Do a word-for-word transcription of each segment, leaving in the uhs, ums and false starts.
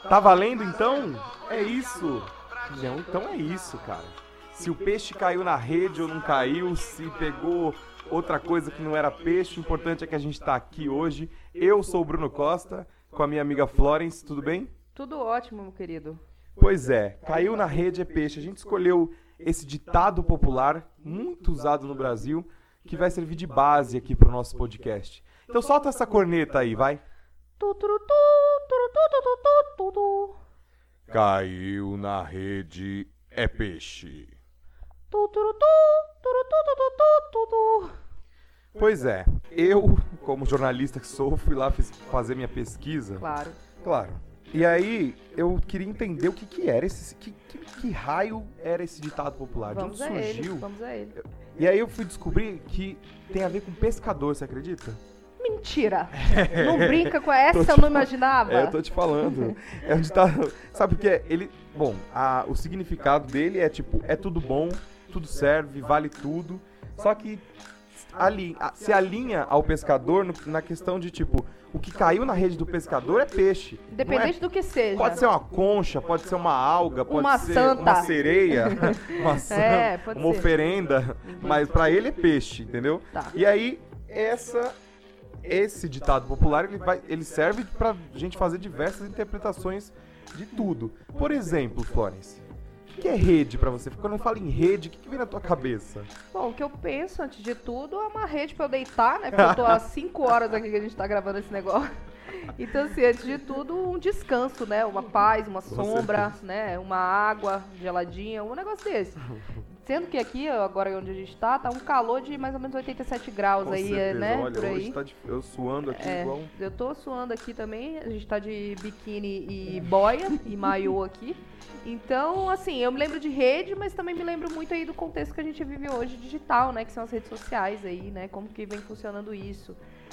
Tá valendo então? É isso. Não, então é isso, cara. Se o peixe caiu na rede ou não caiu, se pegou outra coisa que não era peixe, o importante é que a gente tá aqui hoje. Eu sou o Bruno Costa, com a minha amiga Florence, tudo bem? Tudo ótimo, meu querido. Pois é, caiu na rede é peixe. A gente escolheu esse ditado popular, muito usado no Brasil, que vai servir de base aqui pro nosso podcast. Então solta essa corneta aí, vai. Caiu na rede é peixe. Pois é, eu, como jornalista que sou, fui lá fiz, fazer minha pesquisa. Claro. Claro. E aí, eu queria entender o que que era esse... Que, que, que raio era esse ditado popular? Vamos De onde a surgiu? ele, vamos a ele. E aí eu fui descobrir que tem a ver com pescador, você acredita? Mentira! Não brinca com essa, Tô eu te não fal- imaginava. É, eu tô te falando. É um ditado... Sabe por quê? Ele... Bom, a, o significado dele é tipo, é tudo bom, tudo serve, vale tudo. Só que ali, a- se alinha ao pescador no- na questão de tipo, o que caiu na rede do pescador é peixe. Não é- Independente do que seja. Pode ser uma concha, pode ser uma alga, pode Uma ser santa. uma sereia, uma santa, É, pode uma ser. oferenda, mas pra ele é peixe, entendeu? Tá. E aí, essa, esse ditado popular, ele, vai, ele serve pra gente fazer diversas interpretações de tudo. Por exemplo, Florence, o que é rede pra você? Quando eu falo em rede, o que, que vem na tua cabeça? Bom, o que eu penso, antes de tudo, é uma rede pra eu deitar, né? Porque eu tô há cinco horas aqui que a gente tá gravando esse negócio. Então, assim, antes de tudo, um descanso, né? Uma paz, uma sombra, né? Uma água geladinha, um negócio desse. Sendo que aqui, agora onde a gente tá, tá um calor de mais ou menos oitenta e sete graus Com aí, certeza, né? olha, Por aí. hoje tá de, eu suando aqui É, igual um... eu tô suando aqui também, a gente tá de biquíni e boia e maiô aqui. Então, assim, eu me lembro de rede, mas também me lembro muito aí do contexto que a gente vive hoje digital, né? Que são as redes sociais aí, né? Como que vem funcionando isso.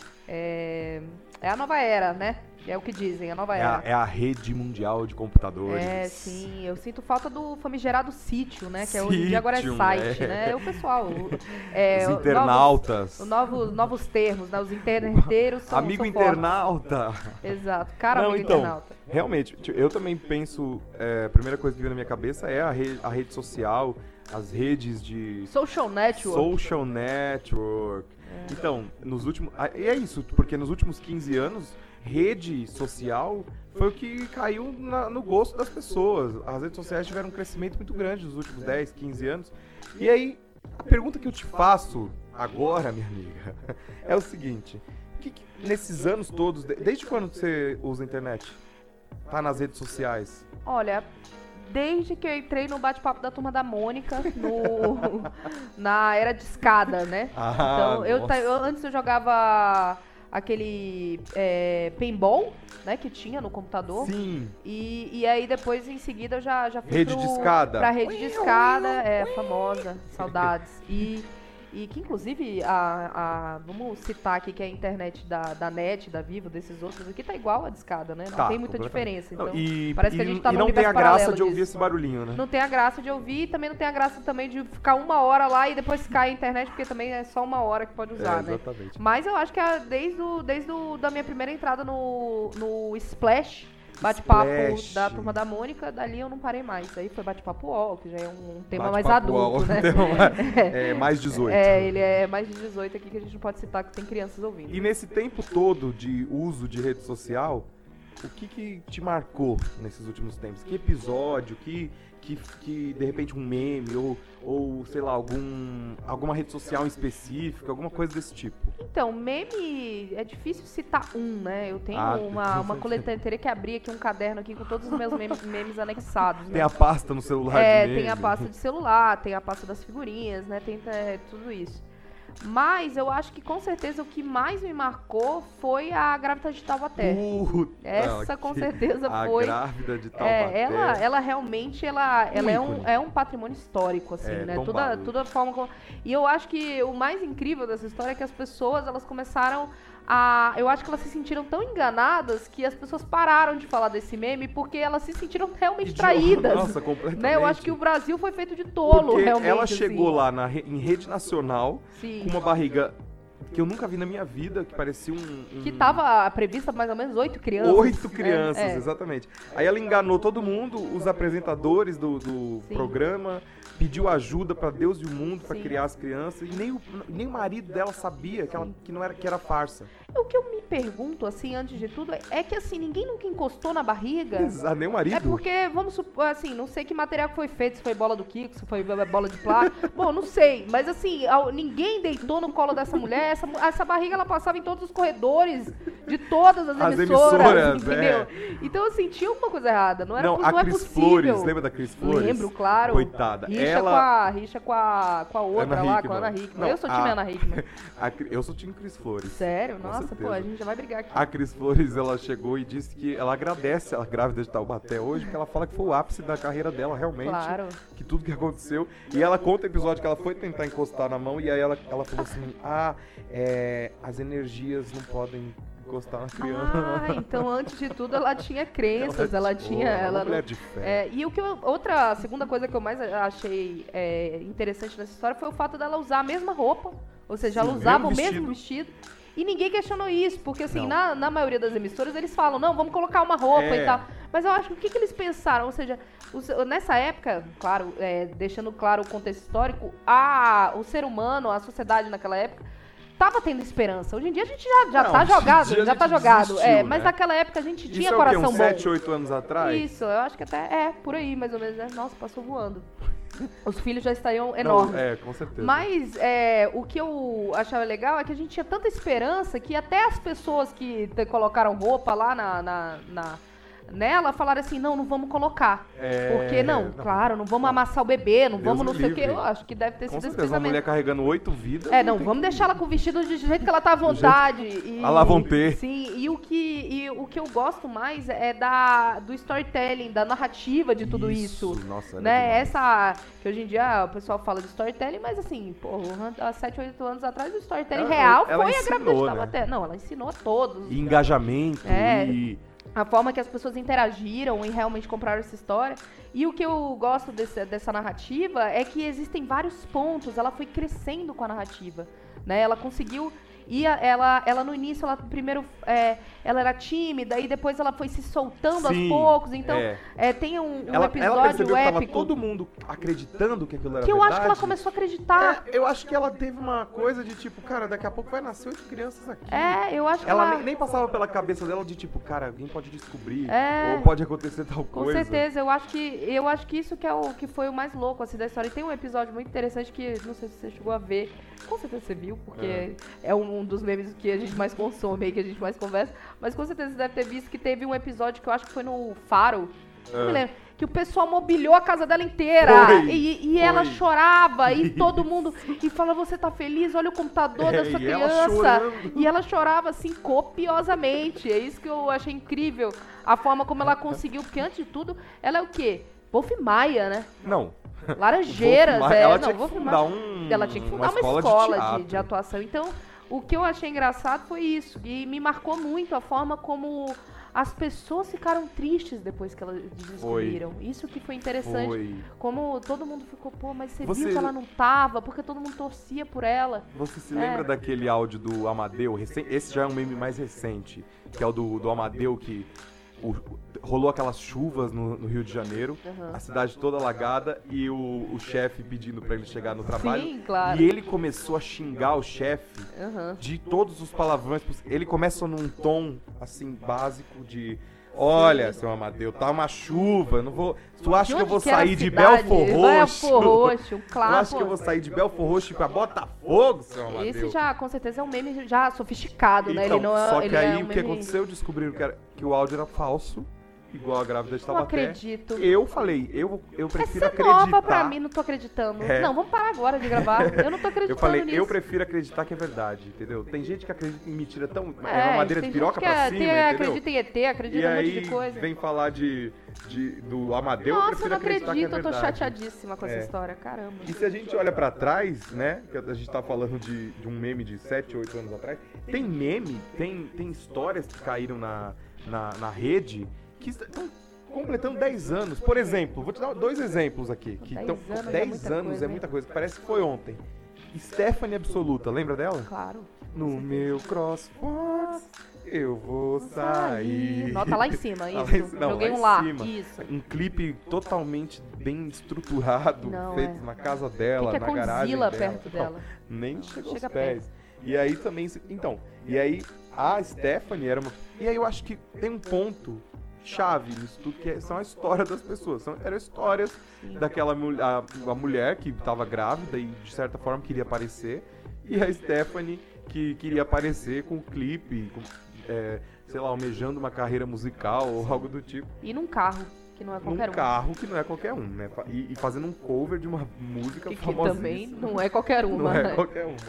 É, é a nova era, né? É o que dizem, a nova É era. a, é a rede mundial de computadores. É, sim, eu sinto falta do famigerado sítio, né? Que é, hoje em dia agora é Sítio, site, é. né? É o pessoal. o- é, Os o- internautas. Novos, novos, novos termos, né? Os interneteiros são Amigo são fortes. internauta. Exato, cara, Não, amigo então, internauta. realmente, tipo, eu também penso, é, a primeira coisa que vem na minha cabeça é a, re- a rede social, as redes de Social network. social network. Então, nos últimos, ah, e é isso, porque nos últimos quinze anos, rede social foi o que caiu na- no gosto das pessoas. As redes sociais tiveram um crescimento muito grande nos últimos dez, quinze anos. E aí, a pergunta que eu te faço agora, minha amiga, é o seguinte: que que- nesses anos todos, de- desde quando você usa a internet? Tá nas redes sociais? Olha, desde que eu entrei no bate-papo da Turma da Mônica, no, na era de escada, né? Ah, então, eu, ta- nossa. eu- antes eu jogava aquele é, paintball, né, que tinha no computador. Sim. E, e aí depois, em seguida, eu já, já fui Rede pro, de escada. pra rede de escada, é, famosa, saudades. E, e que, inclusive, a, a, vamos citar aqui que a internet da, da NET, da Vivo, desses outros aqui, tá igual a de escada, né? Não Tá, tem muita completamente. diferença. Então, Não, e parece que a e- gente tá e num não tem a universo graça paralelo de ouvir disso. esse barulhinho, né? Não tem a graça de ouvir e também não tem a graça também de ficar uma hora lá e depois cai a internet, porque também é só uma hora que pode usar, É, né? exatamente. Mas eu acho que a- desde, o, desde o, da minha primeira entrada no, no Splash, bate-papo Splash. da Turma da Mônica, dali eu não parei mais. Aí foi bate-papo U O L, que já é um tema mais Bate-papo adulto, UOL, né? tema mais- é, mais dezoito. É, ele é mais de dezoito aqui que a gente não pode citar que tem crianças ouvindo. E nesse tempo todo de uso de rede social, o que que te marcou nesses últimos tempos? Que episódio, que, que, que de repente um meme ou, ou sei lá, algum, alguma rede social em específico, alguma coisa desse tipo? Então, meme, é difícil citar um, né? Eu tenho Ah, uma, uma coletânea, teria que abrir aqui um caderno aqui com todos os meus memes, memes anexados, né? Tem a pasta no celular É, de meme. tem a pasta de celular, tem a pasta das figurinhas, né? Tem é, tudo isso. Mas eu acho que com certeza o que mais me marcou foi a grávida de Taubaté. Puta, Essa com que- certeza a foi. grávida de Taubaté. É, ela, ela realmente ela, ela é, um, ícone. é um patrimônio histórico, assim, É, né? tombado. Toda, toda a forma como... E eu acho que o mais incrível dessa história é que as pessoas, elas começaram a... Eu acho que elas se sentiram tão enganadas que as pessoas pararam de falar desse meme porque elas se sentiram realmente Idiota. traídas. Nossa, completamente. Né? Eu acho que o Brasil foi feito de tolo, Porque realmente. ela chegou assim. lá na, re- em rede nacional Sim. com uma barriga que eu nunca vi na minha vida, que parecia um... um... Que tava prevista mais ou menos oito crianças. Oito crianças, é, é. exatamente. Aí ela enganou todo mundo, os apresentadores do, do programa, pediu ajuda pra Deus e o mundo pra Sim. criar as crianças, e nem o, nem o marido dela sabia que, ela, que, não era, que era farsa. O que eu me pergunto, assim, antes de tudo, é que, assim, ninguém nunca encostou na barriga. Exato, nem o marido. É porque, vamos supor, assim, não sei que material que foi feito, se foi bola do Kiko, se foi bola de plástico. Bom, não sei, mas assim, ninguém deitou no colo dessa mulher, essa, essa barriga ela passava em todos os corredores de todas as, as emissoras, emissoras, entendeu? É. Então, assim, tinha alguma coisa errada, não era Não, não a é Cris possível. Flores, lembra da Cris Flores? Lembro, claro. Coitada. Rixa, ela... com, a, rixa com, a, com a outra Ana lá, Hickman. com a Ana Hickman. Não, Eu sou time a- Ana Hickman. A, eu sou time Cris Flores. Sério? Com Nossa, certeza. pô, a gente já vai brigar aqui. A Cris Flores, ela chegou e disse que ela agradece ela grávida de Taubaté hoje, porque ela fala que foi o ápice da carreira dela, realmente. Claro. Que tudo que aconteceu. E ela conta o episódio que ela foi tentar encostar na mão, e aí ela, ela falou assim, ah, é, as energias não podem encostar na criança. Ah, então antes de tudo ela tinha crenças, ela, tinha... Ela é uma ela mulher não- de fé. É, e o que eu- outra, a segunda coisa que eu mais achei é, interessante nessa história foi o fato dela usar a mesma roupa. Ou seja, Sim, ela o usava mesmo o mesmo vestido. E ninguém questionou isso, porque assim, Não. na, na maioria das emissoras eles falam, não, vamos colocar uma roupa É. e tal. Mas eu acho que o que, que eles pensaram? Ou seja, os- nessa época, claro, é, deixando claro o contexto histórico, a, o ser humano, a sociedade naquela época, tava tendo esperança. Hoje em dia a gente já, já Não, tá hoje em jogado, dia a já tá gente jogado. desistiu, É, mas né? naquela época a gente Isso tinha é o quê? coração Uns bom. sete, oito anos atrás? Isso, eu acho que até é por aí, mais ou menos, né? Nossa, passou voando. Os filhos já estariam Não, enormes. é, com certeza. Mas é, o que eu achava legal é que a gente tinha tanta esperança que até as pessoas que te- colocaram roupa lá na, na- na- nela falaram assim, não, não vamos colocar. É, Porque não, não. claro, não vamos amassar o bebê, não Deus vamos não me sei o quê. livre. Eu acho que deve ter Com sido esse certeza, uma pensamento. mulher carregando oito vidas. É, não, tem vamos que- deixar ela com o vestido do jeito que ela tá à vontade. E, Ah lá vão ter. Sim, e o que, e o que eu gosto mais é da, do storytelling, da narrativa de tudo isso. Nossa, era Né? demais. Essa, que hoje em dia o pessoal fala de storytelling, mas assim, pô, há sete, oito anos atrás o storytelling Ela- real ela foi a ensinou, gravidez de né? Taubaté. Não, ela ensinou a todos. E engajamento É. e... A forma que as pessoas interagiram e realmente compraram essa história. E o que eu gosto desse- dessa narrativa é que existem vários pontos. Ela foi crescendo com a narrativa, né? Ela conseguiu... E a- ela, ela no início, ela primeiro é, ela era tímida e depois ela foi se soltando Sim, aos poucos. Então, é. é, tem um, um Ela, ela episódio percebeu que tava épico todo mundo acreditando que aquilo era que eu verdade. acho que ela começou a acreditar. É, eu acho que ela teve uma coisa de tipo, cara, daqui a pouco vai nascer oito crianças aqui. É, eu acho que Ela ela... nem, nem passava pela cabeça dela de tipo, cara, alguém pode descobrir. É. Ou pode acontecer tal Com coisa. certeza, eu acho que eu acho que isso que é o que foi o mais louco assim da história. E tem um episódio muito interessante que não sei se você chegou a ver. Com certeza você viu, porque é, um, um dos memes que a gente mais consome aí, que a gente mais conversa. Mas com certeza você deve ter visto que teve um episódio que eu acho que foi no Faro. Não me Ah. lembro. Que o pessoal mobiliou a casa dela inteira. Foi, e e foi. ela chorava. E todo mundo. E fala, você tá feliz? Olha o computador É, da sua e ela criança. chorando. E ela chorava assim copiosamente. É isso que eu achei incrível. A forma como ela conseguiu. Porque antes de tudo, ela é o quê? Wolf Maia, né? Não. Laranjeiras, Wolf Maia, é. ela não, tinha que Wolf fundar Maia- um- Ela tinha que fundar uma uma, escola de escola de, teatro. de atuação. Então, o que eu achei engraçado foi isso. E me marcou muito a forma como as pessoas ficaram tristes depois que elas descobriram. Isso que foi interessante. Foi. Como todo mundo ficou, pô, mas você, Você- viu que ela não tava, porque todo mundo torcia por ela. Você se É. lembra daquele áudio do Amadeu? recen- Esse já é um meme mais recente, que é o do, do Amadeu, que o- rolou aquelas chuvas no, no Rio de Janeiro, Uhum. a cidade toda alagada e o, o chefe pedindo pra ele chegar no trabalho. Sim, claro. E ele começou a xingar o chefe Aham. de todos os palavrões. poss- Ele começa num tom, assim, básico de... Olha, seu Amadeu, tá uma chuva, não vou... Tu acha De que eu onde vou que era a sair de cidade? Belfor Roxo? Belfor Roxo, Tu claro. acha que eu vou sair de Belfor Roxo pra Botafogo, seu Amadeu? Esse já, com certeza, é um meme já sofisticado, né? Então, Ele não é, só que ele aí é um o que meme... aconteceu? Descobriram que, era, que o áudio era falso, igual a grávida de Não Taubaté. acredito. Eu falei, eu, eu prefiro Essa é acreditar. nova pra mim, não tô acreditando. É. Não, vamos parar agora de gravar. Eu não tô acreditando Eu falei, nisso. eu prefiro acreditar que é verdade, entendeu? Tem gente que acredita em mentira tão... É, É, uma madeira tem de piroca gente que pra é- cima, tem- entendeu? acredita em E T, acredita E em um monte aí de coisa. vem falar de, de, do Amadeu, eu Nossa, eu prefiro não acreditar acredito, que é eu tô verdade. chateadíssima com essa É. história, caramba. E se a gente olha pra trás, né, que a gente tá falando de, de um meme de sete, oito anos atrás, tem meme, tem, tem histórias que caíram na, na, na rede que estão completando dez anos. Por exemplo, vou te dar dois exemplos aqui. Que dez estão anos é dez muita anos coisa, é hein? muita coisa, que parece que foi ontem. Stephanie Absoluta, lembra dela? Claro. No meu CrossForce eu vou sair. Nota lá em cima, Tá isso. lá em- não, Joguei lá um em lá, cima. isso. Um clipe totalmente bem estruturado, Não, feito é. na casa dela, Tem que é na garagem Godzilla dela. perto Não, dela. Nem chega aos Chega pés. E aí também, se- então, e aí a Stephanie era uma... E aí eu acho que tem um ponto chave nisso tudo, que é- são a história das pessoas. São, eram histórias Sim. daquela mul- a, a mulher que estava grávida e de certa forma queria aparecer, e a Stephanie que queria aparecer com o clipe, com, é, sei lá, almejando uma carreira musical ou algo do tipo. E num carro, que não é Num qualquer um. carro que não é qualquer um, né? Fa- E, e fazendo um cover de uma música E que famosíssima. também não é qualquer uma. Não é né? qualquer uma.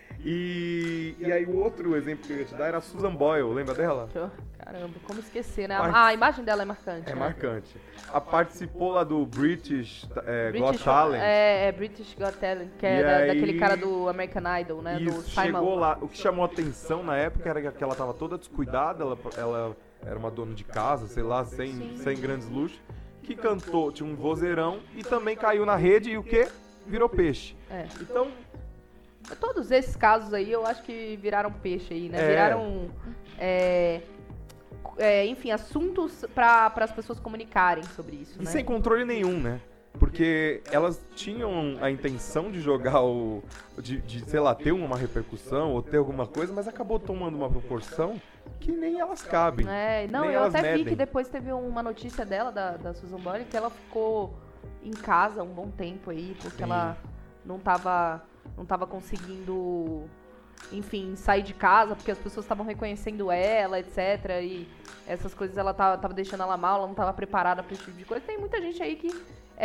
E, e aí o outro exemplo que eu ia te dar era a Susan Boyle, lembra dela? Caramba, como esquecer, né? Mas- Ah, a imagem dela é marcante. É né? marcante. A participou lá do British, é, Got British, Talent. É, é British Got Talent, que é E da- aí- daquele cara do American Idol, né? do Isso, Simon. chegou lá. O que chamou a atenção na época era que ela tava toda descuidada, ela, ela era uma dona de casa, sei lá, sem, Sim. sem grandes luxos, que cantou, tinha um vozeirão e também caiu na rede e o quê? Virou peixe. É. Então, Todos esses casos aí eu acho que viraram peixe aí, né? É. Viraram, é, é, enfim, assuntos para as pessoas comunicarem sobre isso, e né? sem controle nenhum, né? Porque elas tinham a intenção de jogar o. De, de, sei lá, ter uma repercussão ou ter alguma coisa, mas acabou tomando uma proporção que nem elas cabem. É, não, nem eu elas até vi medem. que depois teve uma notícia dela, da, da Susan Boyle, que ela ficou em casa um bom tempo aí, porque Sim. ela não tava, não tava conseguindo, enfim, sair de casa, porque as pessoas estavam reconhecendo ela, etcétera. E essas coisas ela tava, tava deixando ela mal, ela não tava preparada pra esse tipo de coisa. Tem muita gente aí que,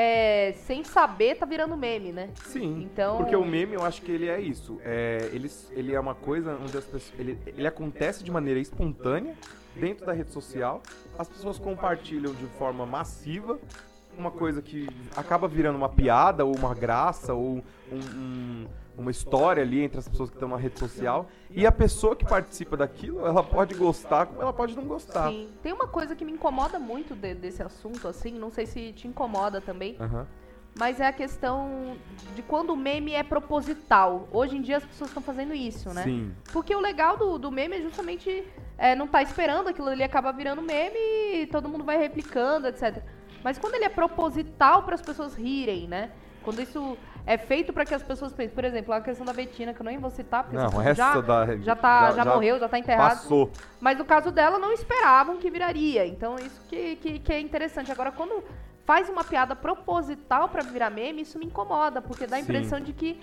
é, sem saber, tá virando meme, né? Sim, Então- porque o meme eu acho que ele é isso. É, ele, ele é uma coisa onde as pessoas. Ele, ele acontece de maneira espontânea dentro da rede social. As pessoas compartilham de forma massiva uma coisa que acaba virando uma piada ou uma graça ou um- um- uma história ali entre as pessoas que estão na rede social. E a pessoa que participa daquilo, ela pode gostar como ela pode não gostar. Sim. Tem uma coisa que me incomoda muito de- desse assunto, assim, não sei se te incomoda também, Aham. mas é a questão de quando o meme é proposital. Hoje em dia as pessoas estão fazendo isso, né? Sim. Porque o legal do, do meme é justamente é, não tá esperando, aquilo ali acaba virando meme e todo mundo vai replicando, etcétera. Mas quando ele é proposital para as pessoas rirem, né? Quando isso é feito para que as pessoas pensem, por exemplo, a questão da Betina, que eu nem vou citar, porque Não, essa essa já, da- já, tá, já- já, já morreu, já tá enterrado. Passou. Mas no caso dela, não esperavam que viraria. Então, isso que, que, que é interessante. Agora, quando faz uma piada proposital pra virar meme, isso me incomoda, porque dá a Sim. impressão de que,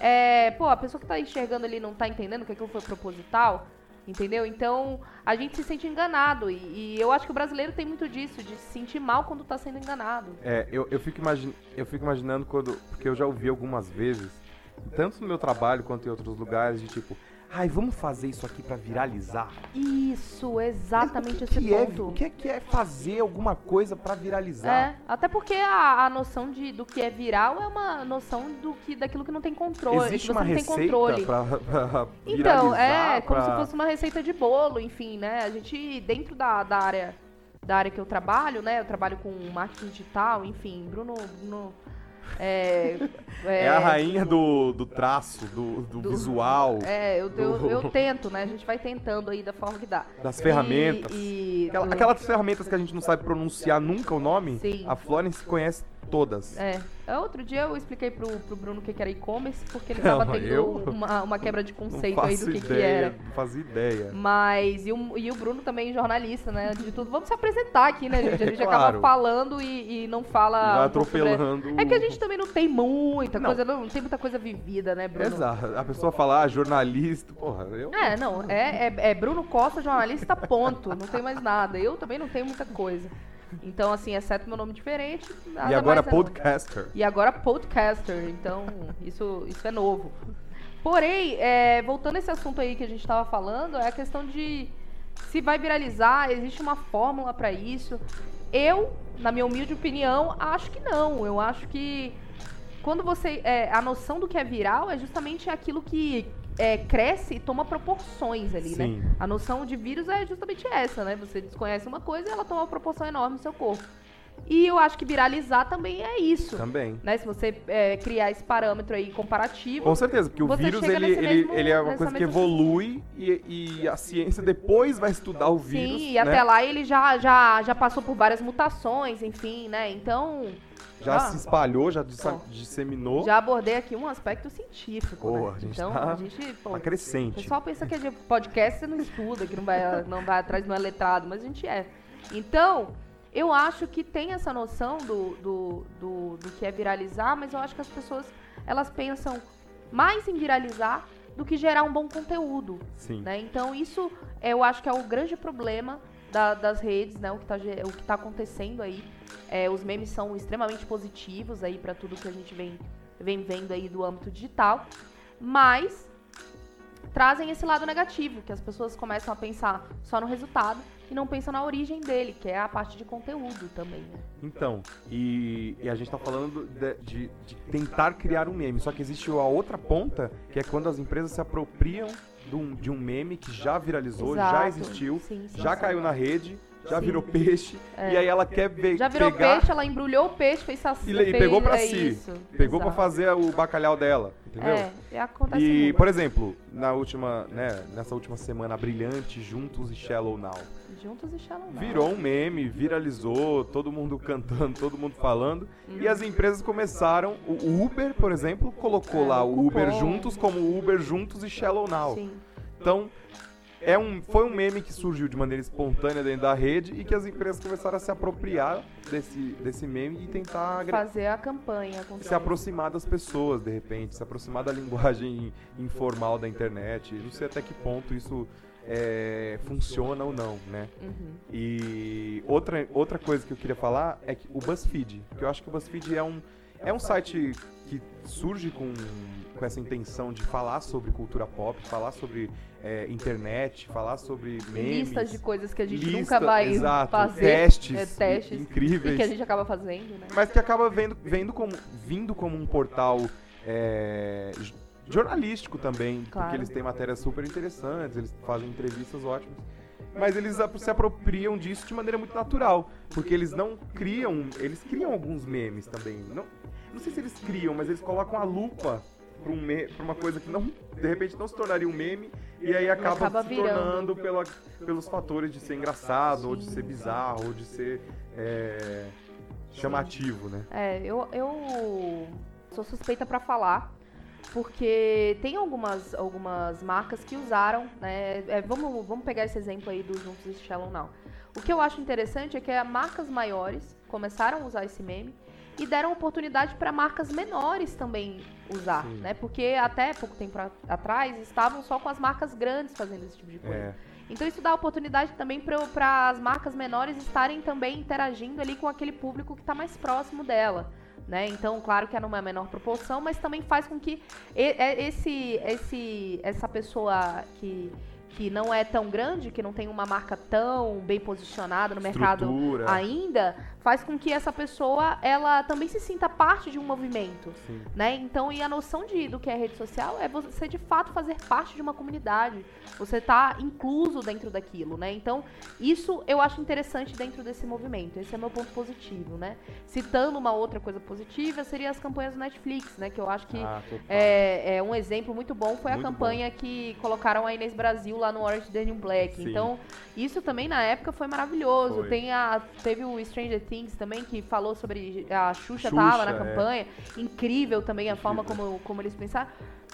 é, pô, a pessoa que tá enxergando ali não tá entendendo que aquilo foi proposital, entendeu? Então, a gente se sente enganado. E, e eu acho que o brasileiro tem muito disso, de se sentir mal quando tá sendo enganado. É, eu, eu, fico imagi- eu fico imaginando quando. Porque eu já ouvi algumas vezes, tanto no meu trabalho quanto em outros lugares, de tipo, ai, vamos fazer isso aqui pra viralizar. Isso, exatamente o que esse que é, ponto. o que é que é fazer alguma coisa pra viralizar? É, até porque a, a noção de, do que é viral é uma noção do que, daquilo que não tem controle. Existe que você uma não tem receita controle. pra, pra Então, viralizar? é como pra- se fosse uma receita de bolo, enfim, né? A gente, dentro da, da área da área que eu trabalho, né? Eu trabalho com marketing digital, enfim, Bruno. Bruno é, É a rainha do, do traço, do, do, do- visual, É, eu, eu, do- eu tento, né? A gente vai tentando aí da forma que dá. das ferramentas. E, e Aquela- do- aquelas ferramentas que a gente não sabe pronunciar nunca o nome, Sim. a Florence conhece todas. É. Outro dia eu expliquei pro, pro Bruno o que que era e-commerce, porque ele Não, tava tendo eu uma, uma quebra de Não conceito aí faço do que, que ideia, era. não fazia ideia. Mas, e o, e o Bruno também, jornalista, né? De tudo. Vamos se apresentar aqui, né, gente? A gente Claro. acaba falando e, e não fala. Vai um pouco sobre- atropelando. É que a gente também não tem muita Não. coisa, não, não tem muita coisa vivida, né, Bruno? Exato. A pessoa fala, ah, jornalista, porra, eu... É, não, é, é, é Bruno Costa, jornalista, ponto. Não tem mais nada. Eu também não tenho muita coisa. Então, assim, exceto meu nome diferente. nada E agora mais é novo. podcaster. E agora podcaster, então isso, isso é novo. Porém, é, voltando a esse assunto aí que a gente estava falando, é a questão de se vai viralizar, existe uma fórmula para isso. Eu, na minha humilde opinião, acho que não. Eu acho que quando você... É, a noção do que é viral é justamente aquilo que é, cresce e toma proporções ali, Sim. né? A noção de vírus é justamente essa, né? Você desconhece uma coisa e ela toma uma proporção enorme no seu corpo. E eu acho que viralizar também é isso. Também. Né? Se você é, criar esse parâmetro aí comparativo... Com certeza, porque o vírus, ele, ele, mesmo, ele é uma coisa que evolui e, e a ciência depois vai estudar o vírus. Sim, e né? até lá ele já, já, já passou por várias mutações, enfim, né? Então... Já ah, se espalhou, já pô, disseminou. Já abordei aqui um aspecto científico, Pô, né? a gente Então, tá, a gente... Pô, tá crescente. O pessoal pensa que é de podcast, você não estuda, que não vai, não vai atrás, não é letrado, mas a gente é. Então... Eu acho que tem essa noção do, do, do, do que é viralizar, mas eu acho que as pessoas, elas pensam mais em viralizar do que gerar um bom conteúdo. Sim. Né? Então isso, eu acho que é o grande problema da, das redes, né? O que está o que tá acontecendo aí. É, os memes são extremamente positivos aí para tudo que a gente vem, vem vendo aí do âmbito digital, mas trazem esse lado negativo, que as pessoas começam a pensar só no resultado e não pensam na origem dele, que é a parte de conteúdo também, né? Então, e, e a gente tá falando de, de, de tentar criar um meme, só que existe a outra ponta, que é quando as empresas se apropriam de um, de um meme que já viralizou, Exato. já existiu, Sim, sim, já sim. caiu na rede, já Sim. virou peixe, É. e aí ela quer ver, Já virou pegar peixe, ela embrulhou o peixe, fez saci, e, le- e fez- pegou pra é si, isso. pegou pra Exato. fazer o bacalhau dela, entendeu? É, e acontece E, muito. por exemplo, na última, né, nessa última semana brilhante, Juntos e Shallow Now, Juntos e Shallow Now. virou um meme, viralizou, todo mundo cantando, todo mundo falando, Uhum. e as empresas começaram, o Uber, por exemplo, colocou É, lá o o Uber cupom. Juntos como Uber Juntos e Shallow Now. Sim. Então, é um, foi um meme que surgiu de maneira espontânea dentro da rede e que as empresas começaram a se apropriar desse, desse meme e tentar agre- Fazer a campanha. com se aproximar das pessoas, de repente, se aproximar da linguagem informal da internet. Não sei até que ponto isso é, funciona ou não, né? Uhum. E outra, outra coisa que eu queria falar é que o BuzzFeed, que eu acho que o BuzzFeed é um, é um site que surge com, com essa intenção de falar sobre cultura pop, falar sobre é, internet, falar sobre memes. Listas de coisas que a gente lista- nunca vai exato, fazer. testes, é, testes incríveis. E que a gente acaba fazendo, né? Mas que acaba vendo, vendo como, vindo como um portal é, j- jornalístico também, Claro. porque eles têm matérias super interessantes, eles fazem entrevistas ótimas. Mas eles ap- se apropriam disso de maneira muito natural, porque eles não criam, eles criam alguns memes também. Não, não sei se eles criam, mas eles colocam a lupa para um me- pra uma coisa que não, de repente não se tornaria um meme e aí acaba, acaba se virando. tornando pela, pelos fatores de ser engraçado, ou de ser bizarro, ou de ser é, chamativo, né? É, eu, eu sou suspeita pra falar, porque tem algumas, algumas marcas que usaram, né? É, vamos, vamos pegar esse exemplo aí do Juntos e Shallow Now. O que eu acho interessante é que as marcas maiores começaram a usar esse meme e deram oportunidade para marcas menores também usar, Sim. né? Porque até pouco tempo a- atrás estavam só com as marcas grandes fazendo esse tipo de coisa. É. Então isso dá oportunidade também para as marcas menores estarem também interagindo ali com aquele público que está mais próximo dela, né? Então, claro que é numa menor proporção, mas também faz com que e- é- esse, esse, essa pessoa que, que não é tão grande, que não tem uma marca tão bem posicionada no mercado Estrutura. ainda, faz com que essa pessoa ela também se sinta parte de um movimento, Sim. né? Então, e a noção de, do que é rede social é você de fato fazer parte de uma comunidade, você tá incluso dentro daquilo, né? Então, isso eu acho interessante dentro desse movimento, esse é meu ponto positivo, né? Citando uma outra coisa positiva, seria as campanhas do Netflix, né? Que eu acho que Ah, total. é, é um exemplo muito bom, foi Muito a campanha que colocaram a Inês Brasil lá no Orange is the New Black. Sim. Então, isso também na época foi maravilhoso. Foi. Tem a, teve o Stranger Things também, que falou sobre. A Xuxa, Xuxa, tava na é. campanha. Incrível também a forma Incrível. como, como eles pensaram.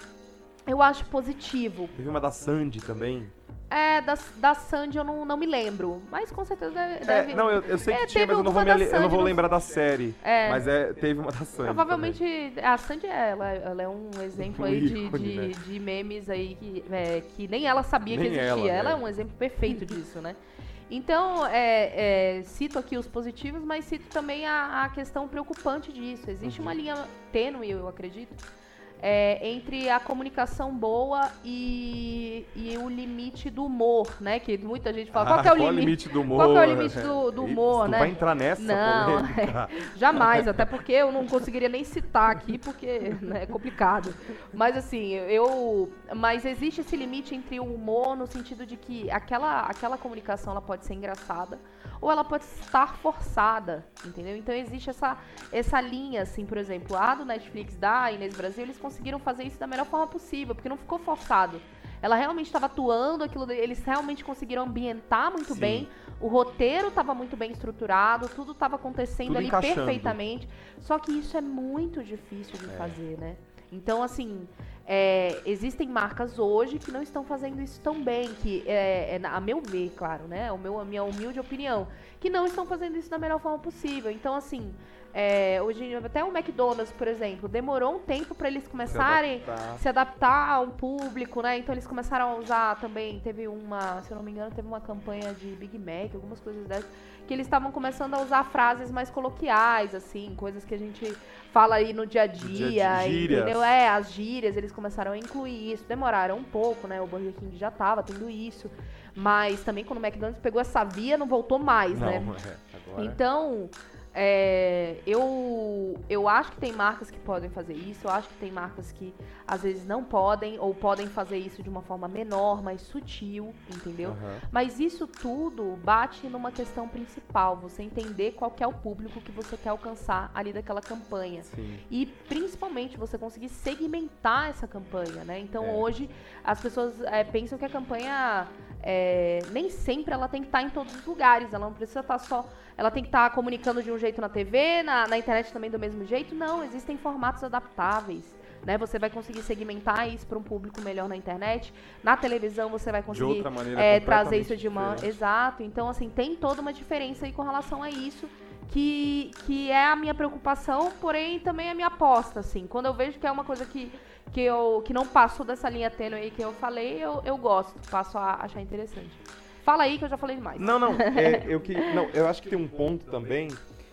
Eu acho positivo. Teve uma da Sandy também. É, da, da Sandy eu não, não me lembro. Mas com certeza deve. É, deve- não, eu, eu sei É, que tinha, teve mas eu não vou, uma me, da ale- eu não Sandy vou no- lembrar da série. É. Mas é, teve uma da Sandy. Provavelmente a Sandy é, ela, ela é um exemplo Um aí de, ícone, de, né? de memes aí que, é, que nem ela sabia Nem que existia. ela, Ela, né? é um exemplo perfeito disso, né? Então, é, é, cito aqui os positivos, mas cito também a, a questão preocupante disso. Existe Uhum. uma linha tênue, eu acredito, é, entre a comunicação boa e, e o limite do humor, né? Que muita gente fala, Ah, qual que é o qual limite, limite do humor? qual que é o limite do, do humor, Isso, né? Tu vai entrar nessa Não, polêmica? jamais, até porque eu não conseguiria nem citar aqui, porque né, é complicado. Mas assim, eu... Mas existe esse limite entre o humor no sentido de que aquela, aquela comunicação ela pode ser engraçada ou ela pode estar forçada, entendeu? Então existe essa, essa linha, assim, por exemplo, a do Netflix, da Inês Brasil, eles conseguiram fazer isso da melhor forma possível, porque não ficou forçado. Ela realmente estava atuando, aquilo, eles realmente conseguiram ambientar muito Sim. bem, o roteiro estava muito bem estruturado, tudo estava acontecendo Tudo ali encaixando. perfeitamente, só que isso é muito difícil de É. fazer, né? Então, assim, é, existem marcas hoje que não estão fazendo isso tão bem, que, é, é, a meu ver, claro, né? O meu, a minha humilde opinião, que não estão fazendo isso da melhor forma possível. Então, assim, é, hoje, até o McDonald's, por exemplo, demorou um tempo para eles começarem Se adaptar. se adaptar a um público, né? Então, eles começaram a usar também, teve uma, se eu não me engano, teve uma campanha de Big Mac, algumas coisas dessas, que eles estavam começando a usar frases mais coloquiais, assim, coisas que a gente fala aí no dia a dia, dia a dia, gírias. entendeu? É, as gírias, eles começaram a incluir isso, demoraram um pouco, né? O Burger King já tava tendo isso, mas também quando o McDonald's pegou essa via, não voltou mais, Não, né? é, agora... Então, é, eu, eu acho que tem marcas que podem fazer isso, eu acho que tem marcas que às vezes não podem, ou podem fazer isso de uma forma menor, mais sutil, entendeu? Uhum. Mas isso tudo bate numa questão principal, você entender qual que é o público que você quer alcançar ali daquela campanha. Sim. E principalmente você conseguir segmentar essa campanha, né? Então É. hoje as pessoas é, pensam que a campanha é, nem sempre ela tem que estar em todos os lugares, ela não precisa estar só... Ela tem que estar comunicando de um jeito na T V, na, na internet também do mesmo jeito. Não, existem formatos adaptáveis, né? Você vai conseguir segmentar isso para um público melhor na internet. Na televisão você vai conseguir outra maneira é, completamente trazer isso de uma... diferente. Exato. Então, assim, tem toda uma diferença aí com relação a isso, que, que é a minha preocupação, porém também é a minha aposta, assim. Quando eu vejo que é uma coisa que, que, eu, que não passou dessa linha tênue aí que eu falei, eu, eu gosto, passo a achar interessante. Fala aí que eu já falei demais. Não, não, é, eu, que, não, eu acho que tem um ponto também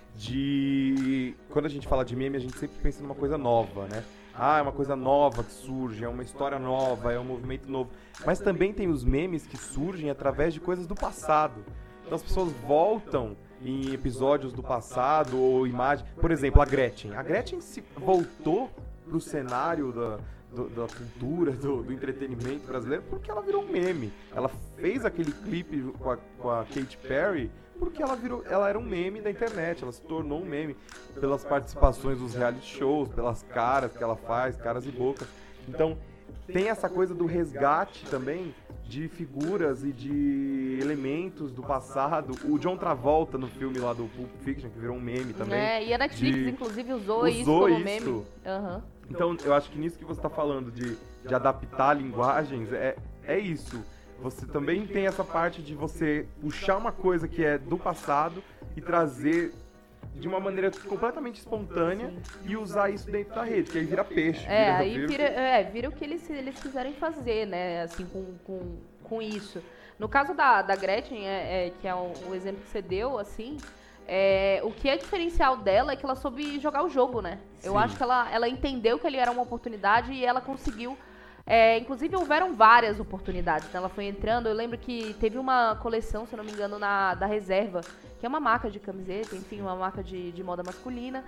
de... Quando a gente fala de meme, a gente sempre pensa numa coisa nova, né? Ah, é uma coisa nova que surge, é uma história nova, é um movimento novo. Mas também tem os memes que surgem através de coisas do passado. Então as pessoas voltam em episódios do passado ou imagens... Por exemplo, a Gretchen. A Gretchen se voltou pro cenário da... Do, da cultura, do, do entretenimento brasileiro, porque ela virou um meme. Ela fez aquele clipe com a, com a Katy Perry porque ela, virou, ela era um meme da internet, ela se tornou um meme pelas participações dos reality shows, pelas caras que ela faz, caras e bocas. Então, tem essa coisa do resgate também de figuras e de elementos do passado. O John Travolta no filme lá do Pulp Fiction, que virou um meme também. É, e a Netflix, de... inclusive, usou, usou isso como isso. meme. Uhum. Então, eu acho que nisso que você está falando de, de adaptar linguagens, é, é isso. Você também tem essa parte de você puxar uma coisa que é do passado e trazer de uma maneira completamente espontânea. Sim. E usar isso dentro da rede, que aí vira peixe. É, vira, aí vira, vira, é, vira o que eles, eles quiserem fazer, né, assim, com, com, com isso. No caso da, da Gretchen, é, é, que é o, o exemplo que você deu, assim... É, o que é diferencial dela é que ela soube jogar o jogo, né? Sim. Eu acho que ela, ela entendeu que ali era uma oportunidade e ela conseguiu... É, inclusive, houveram várias oportunidades, né? Ela foi entrando, eu lembro que teve uma coleção, se eu não me engano, na, da Reserva, que é uma marca de camiseta, enfim, uma marca de, de moda masculina,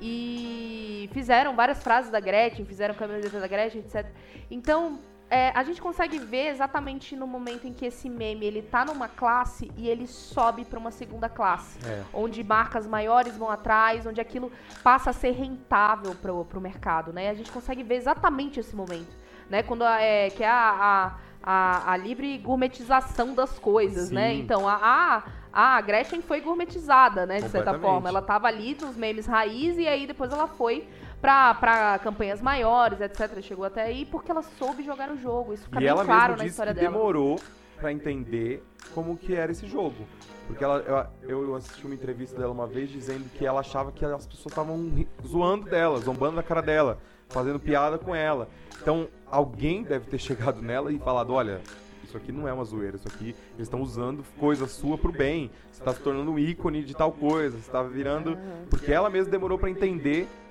e fizeram várias frases da Gretchen, fizeram camiseta da Gretchen, etcétera. Então... É, a gente consegue ver exatamente no momento em que esse meme ele tá numa classe e ele sobe para uma segunda classe, é. Onde marcas maiores vão atrás, onde aquilo passa a ser rentável pro, pro mercado, né? A gente consegue ver exatamente esse momento, né? Quando é, que é a, a, a, a livre gourmetização das coisas, Sim. né? Então, a, a, a Gretchen foi gourmetizada, né? De certa forma. Ela tava ali nos memes raiz e aí depois ela foi... Pra, campanhas maiores, etcétera. Chegou até aí porque ela soube jogar o jogo. Isso fica bem claro na história dela. E ela mesmo disse que demorou pra entender como que era esse jogo. Porque ela, eu, eu assisti uma entrevista dela uma vez dizendo que ela achava que as pessoas estavam zoando dela, zombando na cara dela, fazendo piada com ela. Então, alguém deve ter chegado nela e falado, olha... Isso aqui não é uma zoeira, isso aqui eles estão usando coisa sua pro bem. Você tá se tornando um ícone de tal coisa, você tá virando... Porque ela mesma demorou pra entender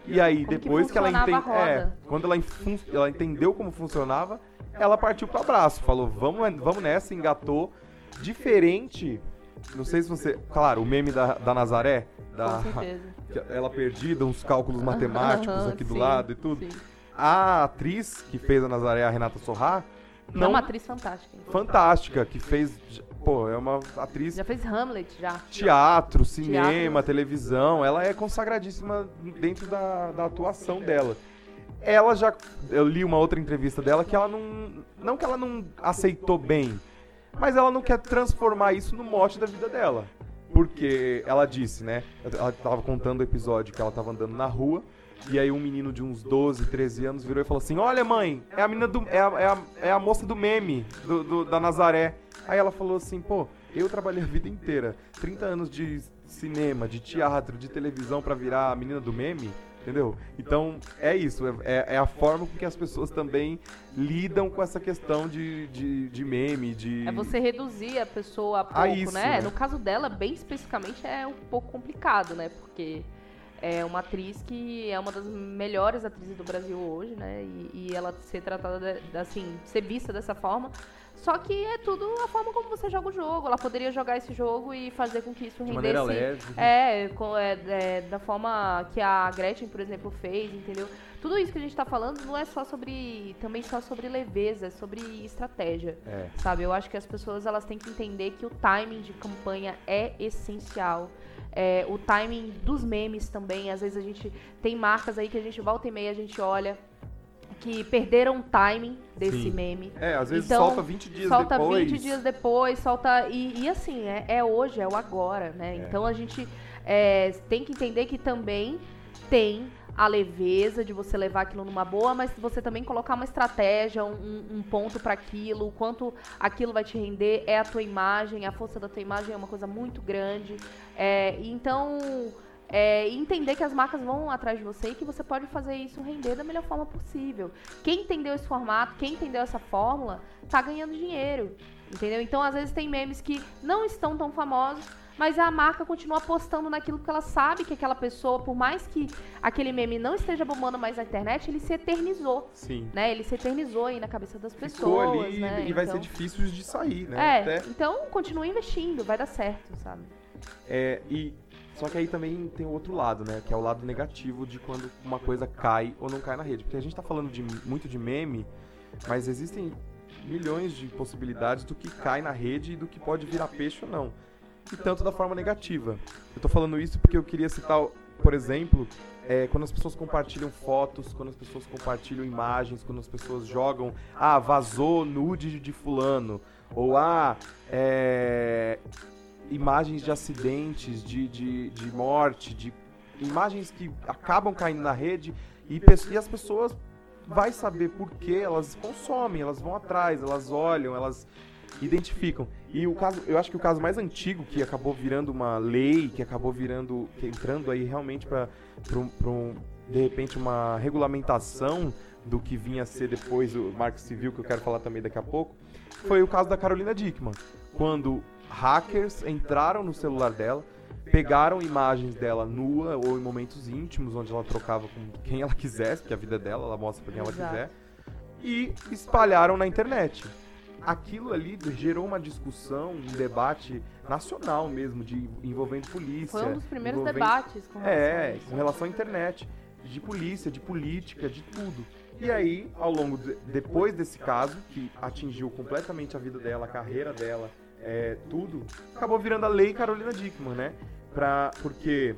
E aí, Como depois que que, ela funcionava entende, a roda. é, quando ela, infun- ela entendeu como funcionava, ela partiu pro abraço, falou, vamos, vamos nessa, engatou. Diferente, não sei se você... Claro, o meme da, da Nazaré, da, Com certeza. ela perdida, uns cálculos matemáticos Aham, aqui do sim, lado e tudo. sim. A atriz que fez a Nazaré, a Renata Sorrah, É não uma atriz fantástica. fantástica, que fez, pô, é uma atriz Já fez Hamlet, já. teatro, cinema, Teatro. televisão, ela é consagradíssima dentro da, da atuação dela. Ela já, eu li uma outra entrevista dela que ela não, não que ela não aceitou bem, mas ela não quer transformar isso no mote da vida dela. Porque ela disse, né, ela tava contando o episódio que ela tava andando na rua, e aí um menino de uns doze, treze anos virou e falou assim, olha mãe, é a menina do, é a, é a, é a moça do meme, do, do- da Nazaré. Aí ela falou assim, pô, eu trabalhei a vida inteira, trinta anos de cinema, de teatro, de televisão pra virar a menina do meme, entendeu? Então, é isso, é, é a forma com que as pessoas também lidam com essa questão de, de, de meme, de... É você reduzir a pessoa a pouco, A isso, né? né? No caso dela, bem especificamente, é um pouco complicado, né? Porque é uma atriz que é uma das melhores atrizes do Brasil hoje, né? E, e ela ser tratada, de- assim, ser vista dessa forma. Só que é tudo a forma como você joga o jogo. Ela poderia jogar esse jogo e fazer com que isso de rendesse... maneira leve. É, com- é, é, da forma que a Gretchen, por exemplo, fez, entendeu? Tudo isso que a gente tá falando não é só sobre, também só sobre leveza, é sobre estratégia, É. sabe? Eu acho que as pessoas, elas têm que entender que o timing de campanha é essencial. É, o timing dos memes também, às vezes a gente tem marcas aí que a gente volta e meia, a gente olha, que perderam o timing desse Sim. meme. É, às vezes Então, solta vinte dias solta depois. vinte dias depois, solta. E, e assim, é, é hoje, é o agora, né? É. Então a gente é, tem que entender que também tem a leveza de você levar aquilo numa boa, mas você também colocar uma estratégia, um, um- um ponto para aquilo, o quanto aquilo vai te render, é a tua imagem, a força da tua imagem é uma coisa muito grande. É, então. É, e entender que as marcas vão atrás de você e que você pode fazer isso render da melhor forma possível. Quem entendeu esse formato, quem entendeu essa fórmula, tá ganhando dinheiro, entendeu? Então, às vezes, tem memes que não estão tão famosos, mas a marca continua apostando naquilo porque ela sabe que aquela pessoa, por mais que aquele meme não esteja bombando mais na internet, ele se eternizou, Sim. né? Ele se eternizou aí na cabeça das Ficou pessoas, ali né? e vai Então- ser difícil de sair, né? É, Até- então continua investindo, vai dar certo, sabe? É, e só que aí também tem o outro lado, né? Que é o lado negativo de quando uma coisa cai ou não cai na rede. Porque a gente tá falando de, muito de meme, mas existem milhões de possibilidades do que cai na rede e do que pode virar peixe ou não. E tanto da forma negativa. Eu tô falando isso porque eu queria citar, por exemplo, é, quando as pessoas compartilham fotos, quando as pessoas compartilham imagens, quando as pessoas jogam, ah, vazou nude de fulano, ou ah, é, imagens de acidentes, de, de, de morte, de imagens que acabam caindo na rede e, pe- e as pessoas vai saber por que elas consomem, elas vão atrás, elas olham, elas identificam. E o caso, eu acho que o caso mais antigo que acabou virando uma lei, que acabou virando, que entrando aí realmente para um, de repente uma regulamentação do que vinha a ser depois o Marco Civil, que eu quero falar também daqui a pouco, foi o caso da Carolina Dickmann, quando hackers entraram no celular dela, pegaram imagens dela nua ou em momentos íntimos, onde ela trocava com quem ela quisesse, porque a vida é dela, ela mostra pra quem ela Exato. quiser, e espalharam na internet. Aquilo ali gerou uma discussão, um debate nacional mesmo, de envolvendo polícia. Foi um dos primeiros envolvendo- debates com relação a É, isso. com relação à internet, de polícia, de política, de tudo. E aí, ao longo, de, depois desse caso, que atingiu completamente a vida dela, a carreira dela, é, tudo, acabou virando a lei Carolina Dickmann, né? Pra, porque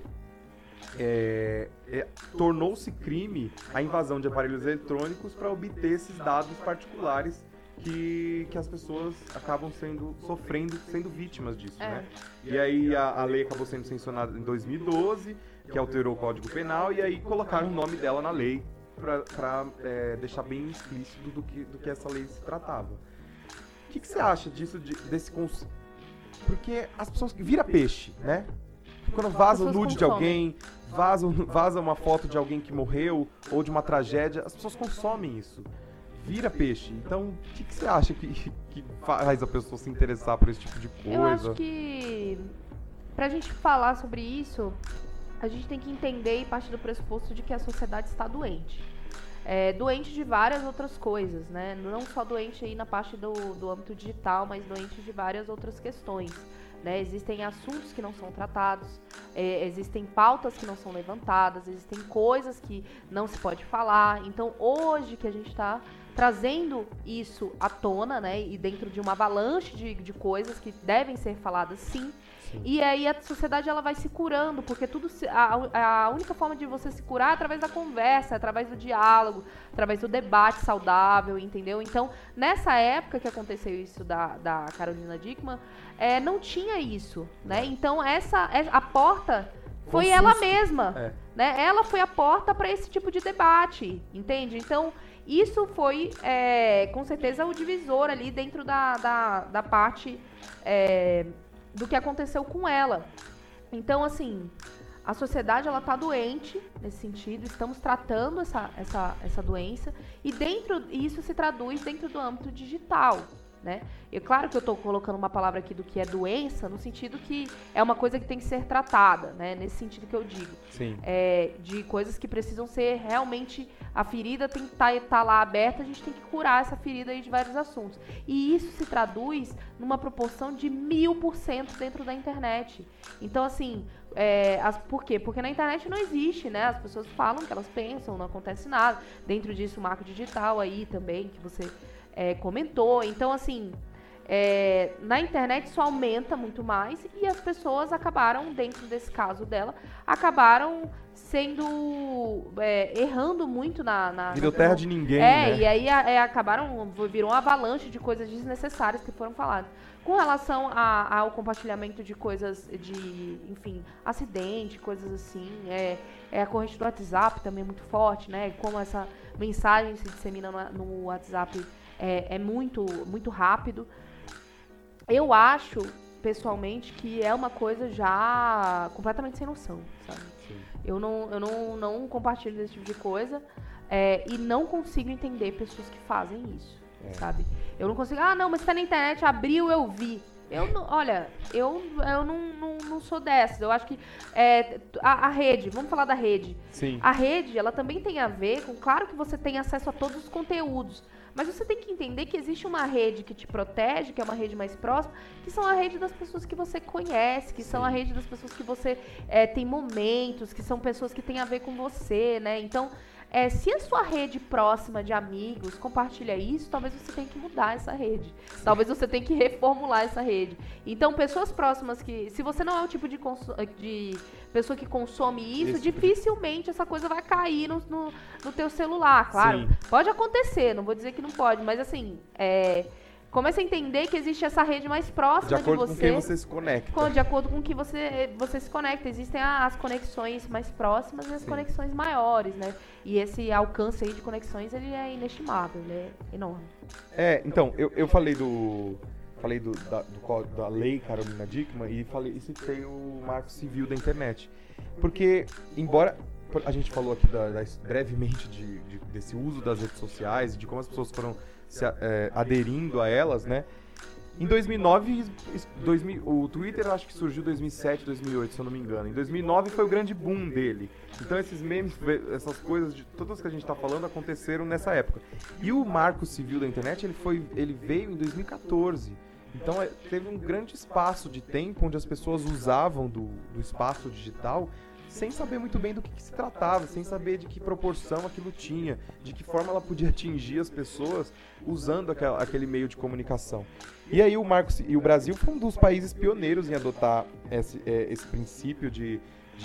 é, é, tornou-se crime a invasão de aparelhos eletrônicos para obter esses dados particulares que, que as pessoas acabam sendo, sofrendo, sendo vítimas disso, É. né? E aí a, a lei acabou sendo sancionada em dois mil e doze, que alterou o Código Penal, e aí colocaram o nome dela na lei para é, deixar bem explícito do que, do que essa lei se tratava. O que, que você acha disso, de, desse conceito? Porque as pessoas vira peixe, né? Quando vaza o pessoas nude de consomem. alguém, vaza, vaza uma foto de alguém que morreu ou de uma tragédia, as pessoas consomem isso. Vira peixe. Então, o que, que você acha que, que faz a pessoa se interessar por esse tipo de coisa? Eu acho que pra gente falar sobre isso, a gente tem que entender e partir do pressuposto de que a sociedade está doente. É, doente de várias outras coisas, né? Não só doente aí na parte do, do âmbito digital, mas doente de várias outras questões. Né? Existem assuntos que não são tratados, é, existem pautas que não são levantadas, existem coisas que não se pode falar. Então, hoje que a gente está trazendo isso à tona, né? E dentro de uma avalanche de, de coisas que devem ser faladas, sim. Sim. E aí a sociedade ela vai se curando, porque tudo se, a, a única forma de você se curar é através da conversa, através do diálogo, através do debate saudável, entendeu? Então, nessa época que aconteceu isso da, da Carolina Dickmann, é, não tinha isso, né? Então, essa, a porta foi Com ela susto. mesma, É. né? Ela foi a porta para esse tipo de debate, entende? Então, isso foi, é, com certeza, o divisor ali dentro da, da, da parte é, do que aconteceu com ela. Então, assim, a sociedade ela tá doente nesse sentido, estamos tratando essa, essa, essa doença e dentro, isso se traduz dentro do âmbito digital. Né? E claro que eu estou colocando uma palavra aqui do que é doença, no sentido que é uma coisa que tem que ser tratada, né? Nesse sentido que eu digo. Sim. É, de coisas que precisam ser realmente, a ferida tem que estar tá, tá lá aberta, a gente tem que curar essa ferida aí de vários assuntos. E isso se traduz numa proporção de mil por cento dentro da internet. Então, assim, é, as, por quê? Porque na internet não existe, né? As pessoas falam que elas pensam, não acontece nada. Dentro disso, o marco digital aí também, que você... É, comentou, então assim, é, na internet isso aumenta muito mais e as pessoas acabaram, dentro desse caso dela, acabaram sendo, é, errando muito na... na Virou na, terra no, de ninguém, é, né? e aí é, acabaram, virou uma avalanche de coisas desnecessárias que foram faladas. Com relação a, ao compartilhamento de coisas de, enfim, acidente, coisas assim, é, é a corrente do WhatsApp também é muito forte, né? Como essa mensagem se dissemina no, no WhatsApp É, é muito, muito rápido. Eu acho, pessoalmente, que é uma coisa já completamente sem noção, sabe? Sim. Eu, não, eu não, não compartilho desse tipo de coisa é, e não consigo entender pessoas que fazem isso, é. sabe? Eu não consigo, ah, não, mas tá na internet, abriu, eu vi. Eu não, olha, eu, eu não, não, não sou dessas. Eu acho que é, a, a rede, vamos falar da rede. Sim. A rede, ela também tem a ver com, claro que você tem acesso a todos os conteúdos, mas você tem que entender que existe uma rede que te protege, que é uma rede mais próxima, que são a rede das pessoas que você conhece, que Sim. são a rede das pessoas que você é, tem momentos, que são pessoas que têm a ver com você, né? Então, é, se a sua rede próxima de amigos compartilha isso, talvez você tenha que mudar essa rede. Sim. Talvez você tenha que reformular essa rede. Então, pessoas próximas que... Se você não é o tipo de, de pessoa que consome isso, Esse dificilmente essa coisa vai cair no, no, no teu celular, claro. Sim. Pode acontecer, não vou dizer que não pode, mas assim... É, comece a entender que existe essa rede mais próxima de você. De acordo com quem você se conecta. Com, de acordo com que você, você se conecta. Existem as conexões mais próximas e as Sim. conexões maiores, né? E esse alcance aí de conexões, ele é inestimável, ele é enorme. É, então, eu, eu falei do... Falei do, da, do, da lei Carolina Dickmann e, falei, e citei o marco civil da internet. Porque, embora... A gente falou aqui da, da, brevemente de, de, desse uso das redes sociais e de como as pessoas foram se, é, aderindo a elas, né? Em dois mil e nove, dois mil, o Twitter acho que surgiu em dois mil e sete, dois mil e oito, se eu não me engano. Em dois mil e nove foi o grande boom dele. Então esses memes, essas coisas, de, todas que a gente está falando aconteceram nessa época. E o marco civil da internet, ele, foi, ele veio em dois mil e quatorze. Então é, teve um grande espaço de tempo onde as pessoas usavam do, do espaço digital sem saber muito bem do que, que se tratava, sem saber de que proporção aquilo tinha, de que forma ela podia atingir as pessoas usando aquela, aquele meio de comunicação. E aí o Marcos, e o Brasil foi um dos países pioneiros em adotar esse, é, esse princípio de,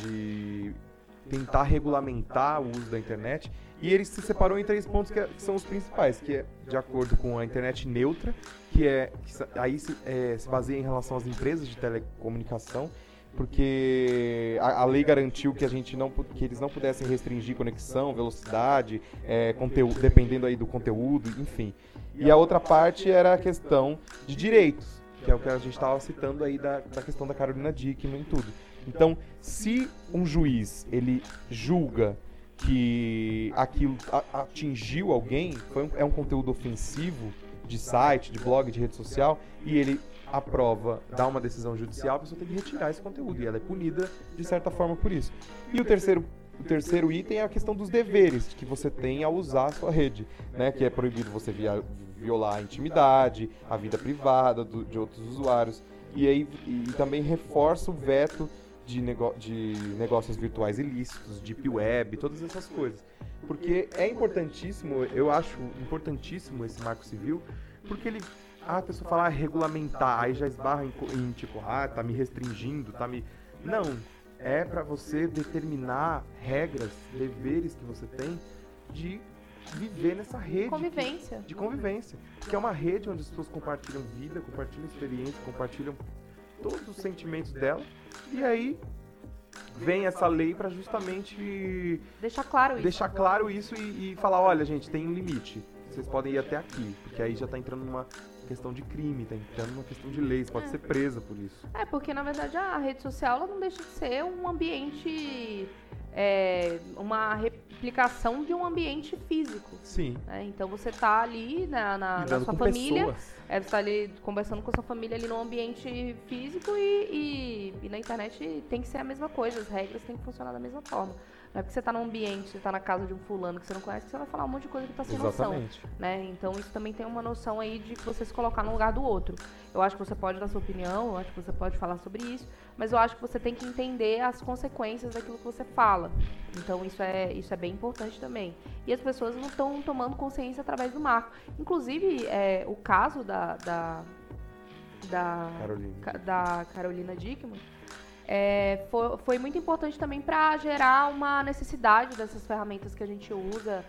de tentar regulamentar o uso da internet, e ele se separou em três pontos que, é, que são os principais, que é de acordo com a internet neutra, que, é, que aí se, é, se baseia em relação às empresas de telecomunicação, porque a, a lei garantiu que a gente não, que eles não pudessem restringir conexão, velocidade, é, conteúdo, dependendo aí do conteúdo, enfim. E a outra parte era a questão de direitos, que é o que a gente estava citando aí da, da questão da Carolina Dickmann e tudo. Então, se um juiz ele julga que aquilo atingiu alguém, foi um, é um conteúdo ofensivo, de site, de blog, de rede social, e ele aprova, dá uma decisão judicial, a pessoa tem que retirar esse conteúdo, e ela é punida de certa forma por isso. E o terceiro, o terceiro item é a questão dos deveres que você tem ao usar a sua rede, né? Que é proibido você via, violar a intimidade, a vida privada do, de outros usuários, e aí e também reforça o veto de, nego, de negócios virtuais ilícitos, deep web, todas essas coisas. Porque é importantíssimo, eu acho importantíssimo esse marco civil, porque ele, ah, a pessoa fala ah, regulamentar, aí já esbarra em, em tipo, ah, tá me restringindo, tá me... Não, é pra você determinar regras, deveres que você tem de viver nessa rede. Convivência. Que, de convivência. Que é uma rede onde as pessoas compartilham vida, compartilham experiência, compartilham todos os sentimentos dela, e aí vem essa lei para justamente deixar claro isso, deixar claro isso e, e falar, olha, gente, tem um limite, vocês podem ir até aqui, porque aí já tá entrando numa questão de crime, tá entrando numa questão de lei, você pode é. ser presa por isso. É, porque na verdade a rede social ela não deixa de ser um ambiente, é, uma replicação de um ambiente físico. Sim. Né? Então você tá ali na, na, na sua família, é, você tá ali conversando com a sua família ali num ambiente físico e, e, e na internet tem que ser a mesma coisa, as regras têm que funcionar da mesma forma. Não é porque você tá num ambiente, você tá na casa de um fulano que você não conhece, que você vai falar um monte de coisa que tá sem Exatamente. noção. Né? Então isso também tem uma noção aí de você se colocar no lugar do outro. Eu acho que você pode dar sua opinião, eu acho que você pode falar sobre isso, mas eu acho que você tem que entender as consequências daquilo que você fala. Então isso é, isso é bem importante também. E as pessoas não estão tomando consciência através do marco. Inclusive, é, o caso da, da, da, Carolina. da Carolina Dickmann, É, foi, foi muito importante também para gerar uma necessidade dessas ferramentas que a gente usa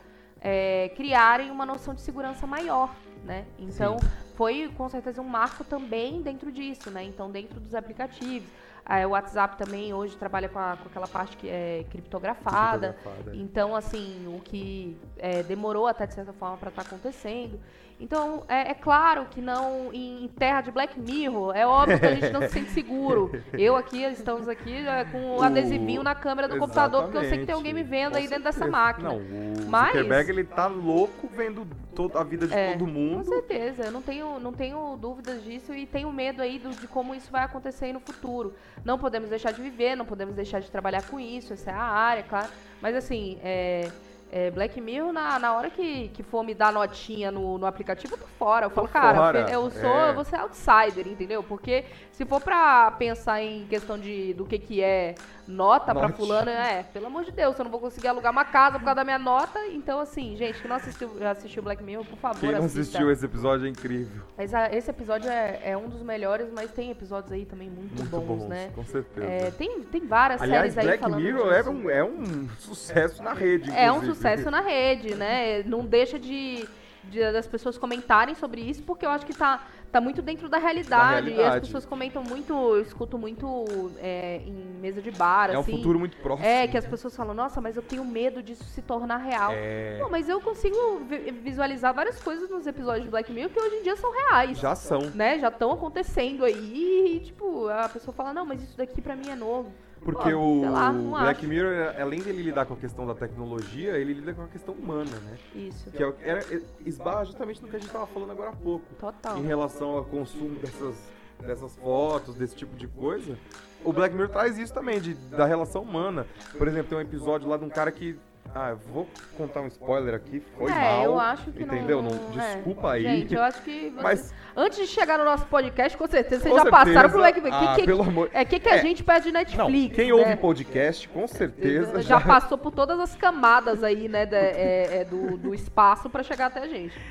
é, criarem uma noção de segurança maior, né? Então, Sim. foi com certeza um marco também dentro disso, né? Então, dentro dos aplicativos. É, o WhatsApp também hoje trabalha com, a, com aquela parte que é criptografada. criptografada. Então, assim, o que é, demorou até de certa forma para estar tá acontecendo. Então, é, é claro que não em terra de Black Mirror, é óbvio que a gente não se sente seguro. Eu aqui, estamos aqui é, com o adesivinho na câmera do Exatamente. computador, porque eu sei que tem alguém me vendo com aí dentro certeza. dessa máquina. Não, o Mas, Zuckerberg, ele tá louco vendo toda a vida de é, todo mundo. Com certeza, eu não tenho, não tenho dúvidas disso e tenho medo aí do, de como isso vai acontecer aí no futuro. Não podemos deixar de viver, não podemos deixar de trabalhar com isso, essa é a área, claro. Mas assim, é... É, Black Mirror, na, na hora que, que for me dar notinha no, no aplicativo, eu tô fora. Eu falo, tô cara, fora. eu sou, é. eu vou ser outsider, entendeu? Porque se for pra pensar em questão de, do que que é nota Note. pra fulano, é, pelo amor de Deus, eu não vou conseguir alugar uma casa por causa da minha nota. Então, assim, gente, que não assistiu, assistiu Black Mirror, por favor, Quem não assista. assistiu esse episódio é incrível. Mas a, esse episódio é, é um dos melhores, mas tem episódios aí também muito, muito bons, bons, né? Com certeza. É, tem, tem várias Aliás, séries aí Black falando Mirror disso. É, um, é um sucesso na rede, É um inclusive. sucesso na rede, né? Não deixa de, de das pessoas comentarem sobre isso, porque eu acho que tá, tá muito dentro da realidade, da realidade. E as pessoas comentam muito, eu escuto muito é, em mesa de bar, é assim. É um futuro muito próximo. É, que as pessoas falam, nossa, mas eu tenho medo disso se tornar real. É... Não, mas eu consigo visualizar várias coisas nos episódios de Black Mirror que hoje em dia são reais. Já são. Né? Já estão acontecendo aí e, tipo, a pessoa fala, não, mas isso daqui pra mim é novo. Porque Pô, o lá, Black acho. Mirror, além dele lidar com a questão da tecnologia, ele lida com a questão humana, né? Isso. Que é, era, esbarra justamente no que a gente estava falando agora há pouco. Total. Em relação ao consumo dessas, dessas fotos, desse tipo de coisa. O Black Mirror traz isso também, de, da relação humana. Por exemplo, tem um episódio lá de um cara que... Ah, vou contar um spoiler aqui, foi é, mal, eu acho que entendeu? Não, não, desculpa é. aí. Gente, eu acho que você, Mas, antes de chegar no nosso podcast, com certeza, vocês com já certeza, passaram pro Black Mirror. Ah, que, que, pelo amor... É o que, que a é, gente pede de Netflix, não, quem né? ouve podcast, com certeza... Já, já passou por todas as camadas aí, né, da, é, é, do, do espaço pra chegar até a gente.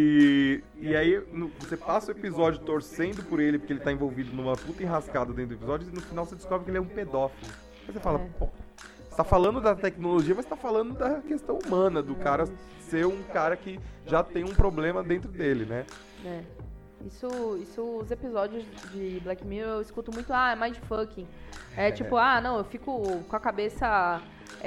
E, e aí, no, você passa o episódio torcendo por ele, porque ele tá envolvido numa puta enrascada dentro do episódio, e no final você descobre que ele é um pedófilo. Aí você fala, É. pô... Você tá falando da tecnologia, mas você tá falando da questão humana, do cara ser um cara que já tem um problema dentro dele, né? É. Isso, isso, os episódios de Black Mirror eu escuto muito, ah, é mindfucking. É, é tipo, ah, não, eu fico com a cabeça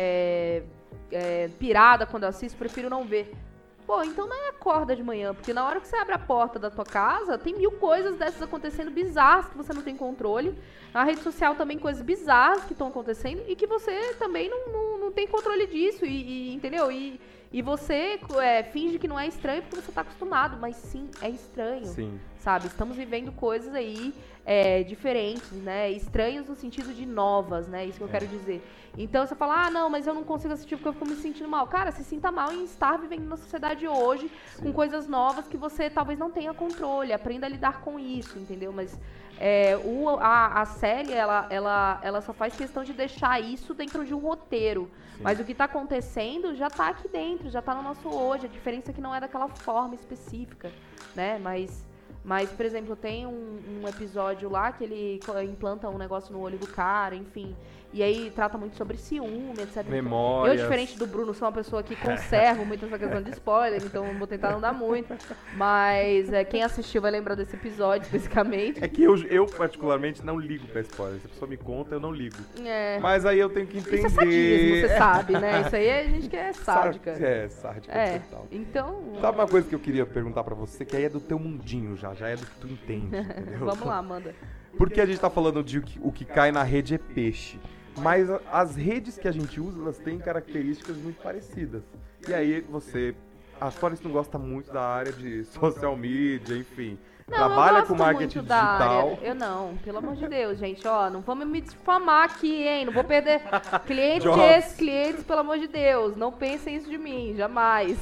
é, é, pirada quando eu assisto, prefiro não ver. Pô, então não é acorda de manhã, porque na hora que você abre a porta da tua casa, tem mil coisas dessas acontecendo bizarras que você não tem controle. Na rede social também coisas bizarras que estão acontecendo e que você também não, não, não tem controle disso, e, e entendeu? E, e você é, finge que não é estranho porque você tá acostumado, mas sim, é estranho. Sim. Sabe? Estamos vivendo coisas aí é, diferentes, né? Estranhos no sentido de novas, né? Isso que eu é. quero dizer. Então você fala, ah, não, mas eu não consigo assistir porque eu fico me sentindo mal. Cara, se sinta mal em estar vivendo na sociedade hoje, sim, com coisas novas que você talvez não tenha controle. Aprenda a lidar com isso, entendeu? Mas é, o, a, a série, ela, ela, ela só faz questão de deixar isso dentro de um roteiro. Sim. Mas o que está acontecendo já está aqui dentro, já está no nosso hoje. A diferença é que não é daquela forma específica, né? Mas... Mas, por exemplo, tem um, um episódio lá que ele implanta um negócio no olho do cara, enfim. E aí trata muito sobre ciúme, etcétera. Memórias. Eu, diferente do Bruno, sou uma pessoa que conservo muito essa questão de spoiler, então vou tentar não dar muito. Mas é, quem assistiu vai lembrar desse episódio, especificamente. É que eu, eu particularmente, não ligo pra spoiler. Se a pessoa me conta, eu não ligo. É. Mas aí eu tenho que entender... Isso é sadismo, você sabe, né? Isso aí a gente que é sádica. É, sádica é. total. Então... Sabe uma coisa que eu queria perguntar pra você, que aí é do teu mundinho já, já é do que tu entende, entendeu? Vamos lá, manda. Porque a gente tá falando de o que, o que cai na rede é peixe. Mas a, as redes que a gente usa, elas têm características muito parecidas. E aí você... A Florence não gosta muito da área de social media, enfim. Não, trabalha eu com marketing muito da digital. Área. Eu não, pelo amor de Deus, gente, ó, não vamos me difamar aqui, hein? Não vou perder clientes, esses clientes, pelo amor de Deus. Não pensem isso de mim, jamais.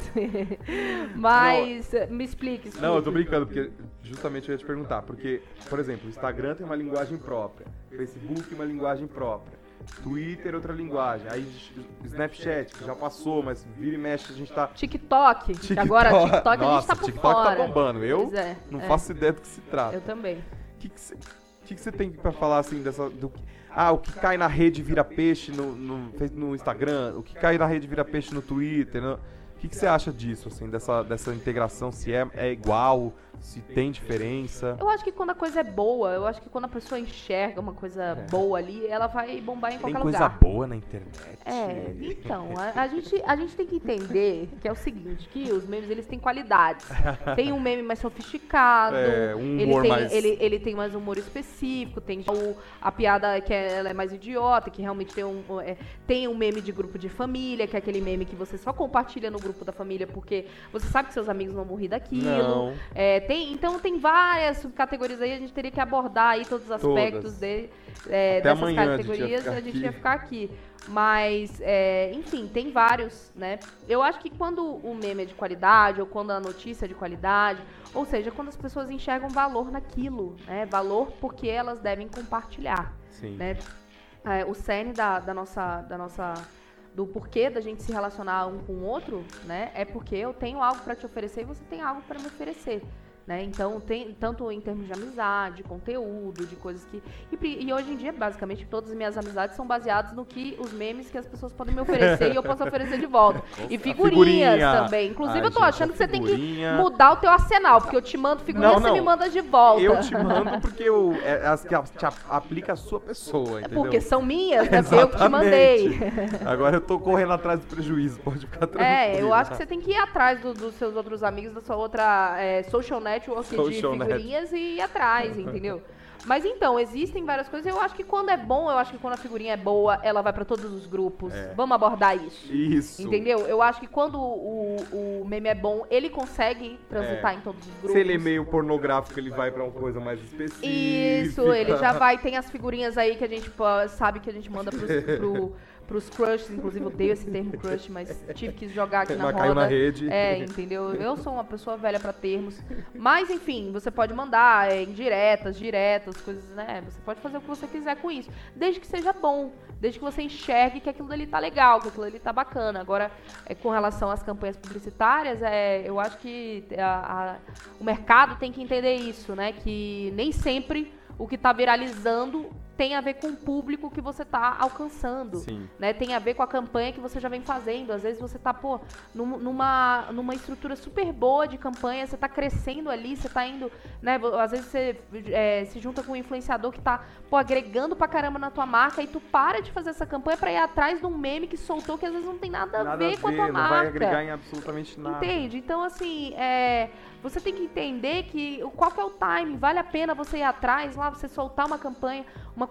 Mas, não, me explique, explique. Não, eu tô brincando, porque justamente eu ia te perguntar. Porque, por exemplo, o Instagram tem uma linguagem própria, Facebook uma linguagem própria, Twitter outra linguagem, aí Snapchat, que já passou, mas vira e mexe a gente tá... TikTok, TikTok. Que agora TikTok Nossa, a gente tá por TikTok fora. tá bombando, eu é, não é. faço ideia do que se trata. Eu também. O que você que que tem pra falar assim dessa... Do, ah, o que cai na rede vira peixe no, no, no Instagram, o que cai na rede vira peixe no Twitter, no, o que você acha disso, assim, dessa, dessa integração, se é, é igual, se tem diferença? Eu acho que quando a coisa é boa, eu acho que quando a pessoa enxerga uma coisa é. boa ali, ela vai bombar em tem qualquer coisa lugar. Tem coisa boa na internet. É, então, a, a, gente, a gente tem que entender que é o seguinte, que os memes, eles têm qualidades. Tem um meme mais sofisticado, é, um ele, humor tem, mais... ele, ele tem mais humor específico, tem o, a piada que é, ela é mais idiota, que realmente tem um, é, tem um meme de grupo de família, que é aquele meme que você só compartilha no grupo da família porque você sabe que seus amigos não vão rir daquilo. Não. É, tem, então tem várias subcategorias aí, a gente teria que abordar aí todos os aspectos de, é, dessas categorias, a gente, a gente ia ficar aqui. Mas, é, enfim, tem vários, né? Eu acho que quando o meme é de qualidade, ou quando a notícia é de qualidade, ou seja, quando as pessoas enxergam valor naquilo, né? Valor porque elas devem compartilhar. Sim. Né? É, o cerne da, da nossa... Da nossa do porquê da gente se relacionar um com o outro, né? É porque eu tenho algo para te oferecer e você tem algo para me oferecer. Né? Então, tem, tanto em termos de amizade, conteúdo, de coisas que... E, e hoje em dia, basicamente, todas as minhas amizades são baseadas no que os memes que as pessoas podem me oferecer e eu posso oferecer de volta. E figurinhas figurinha. também. Inclusive, Ai, eu tô gente, achando que você figurinha. tem que mudar o teu arsenal, porque eu te mando figurinha e você me manda de volta. Eu te mando porque eu, é, as que te aplica a sua pessoa, entendeu? Porque são minhas, né? Eu que te mandei. Agora eu tô correndo atrás do prejuízo, pode ficar tranquilo. É, eu acho que você tem que ir atrás do, dos seus outros amigos, da sua outra é, social network de figurinhas net. e ir atrás, entendeu? Mas então, existem várias coisas. Eu acho que quando é bom, eu acho que quando a figurinha é boa, ela vai pra todos os grupos. É. Vamos abordar isso. Isso. Entendeu? Eu acho que quando o, o meme é bom, ele consegue transitar é. em todos os grupos. Se ele é meio pornográfico, ele vai pra uma coisa mais específica. Isso, ele já vai. Tem as figurinhas aí que a gente sabe que a gente manda pros, pro... pros crushes, inclusive eu odeio esse termo crush, mas tive que jogar aqui na mas roda. Caiu na rede. É, entendeu? Eu sou uma pessoa velha pra termos. Mas, enfim, você pode mandar é, indiretas, diretas, coisas, né? Você pode fazer o que você quiser com isso. Desde que seja bom. Desde que você enxergue que aquilo dali tá legal, que aquilo dali tá bacana. Agora, é, com relação às campanhas publicitárias, é, eu acho que a, a, o mercado tem que entender isso, né? Que nem sempre o que tá viralizando tem a ver com o público que você tá alcançando, Sim. né? Tem a ver com a campanha que você já vem fazendo. Às vezes você tá, pô, num, numa, numa estrutura super boa de campanha, você tá crescendo ali, você tá indo, né? Às vezes você é, se junta com um influenciador que tá, pô, agregando pra caramba na tua marca e tu para de fazer essa campanha pra ir atrás de um meme que soltou que às vezes não tem nada, nada a ver a com a ver, tua não marca. Não vai agregar em absolutamente nada. Entende? Então, assim, é... você tem que entender que qual que é o timing, vale a pena você ir atrás lá, você soltar uma campanha, uma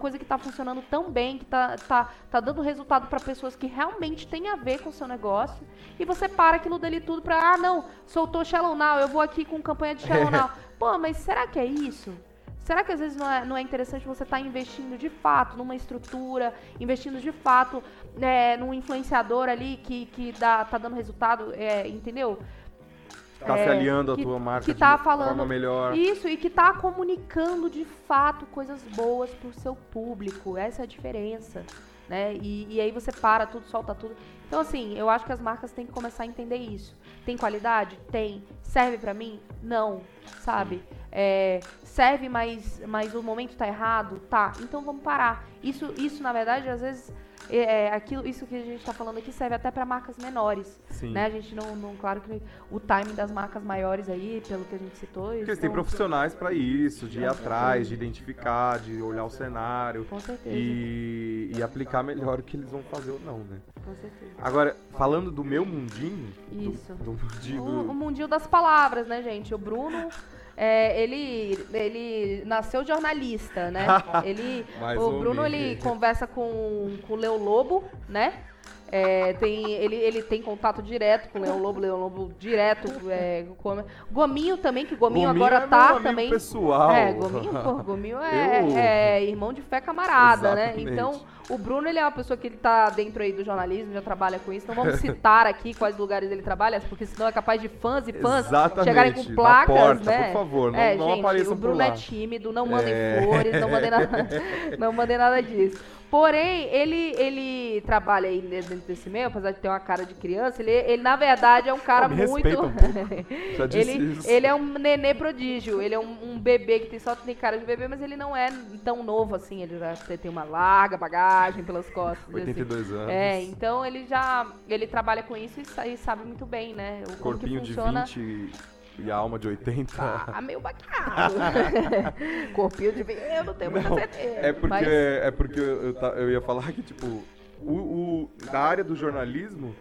coisa que tá funcionando tão bem, que tá, tá, tá dando resultado para pessoas que realmente tem a ver com o seu negócio, e você para aquilo dali tudo pra, ah, não, soltou Shallow Now, eu vou aqui com campanha de Shallow Now. Pô, mas será que é isso? Será que às vezes não é, não é interessante você estar tá investindo de fato numa estrutura, investindo de fato é, num influenciador ali que, que dá, tá dando resultado, é, entendeu? Tá é, se aliando que, à tua marca que tá de falando forma melhor. Isso, e que tá comunicando de fato coisas boas pro seu público. Essa é a diferença, né? E, e aí você para tudo, solta tudo. Então, assim, eu acho que as marcas têm que começar a entender isso. Tem qualidade? Tem. Serve pra mim? Não. Sabe? É, serve, mas, mas o momento tá errado? Tá. Então vamos parar. Isso, isso na verdade, às vezes... É, aquilo, isso que a gente está falando aqui serve até para marcas menores, Sim. né? A gente não, não, claro que o timing das marcas maiores aí, pelo que a gente citou, porque eles têm profissionais para isso, de ir atrás, de identificar, de olhar o cenário, com certeza, e, e aplicar melhor o que eles vão fazer ou não, né? Com certeza. Agora, falando do meu mundinho, isso, do, do mundinho, o, do... o mundinho das palavras, né, gente? O Bruno É, ele, ele nasceu jornalista, né? Ele, o Bruno, ele conversa com, com o Leão Lobo, né? É, tem, ele, ele tem contato direto com o Leão Lobo, Leão Lobo direto. É, com, Gominho também, que Gominho, Gominho agora é tá meu também. Pessoal. É, Gominho, pô, Gominho é, eu... é irmão de fé camarada, exatamente, né? Então, o Bruno, ele é uma pessoa que ele tá dentro aí do jornalismo, já trabalha com isso. Não vamos citar aqui quais lugares ele trabalha, porque senão é capaz de fãs e fãs exatamente, chegarem com placas, porta, né? Por favor, não, é, não gente, apareçam o Bruno por lá. É tímido, não mandem é... flores, não mandem nada, não mandem nada disso. Porém, ele, ele trabalha aí dentro desse meio, apesar de ter uma cara de criança, ele, ele na verdade é um cara oh, muito... Um Já disse ele, isso. ele é um nenê prodígio, ele é um, um bebê que tem, só tem cara de bebê, mas ele não é tão novo assim, ele já tem uma larga bagagem pelas costas. oitenta e dois assim. anos. É, então ele já ele trabalha com isso e sabe muito bem, né? O corpinho que funciona... de vinte... E a alma de oitenta. Ah, meio baqueado. Corpinho de vinte, eu não tenho muita certeza. É porque, mas... é porque eu, eu ia falar que, tipo, o, o, na área do jornalismo,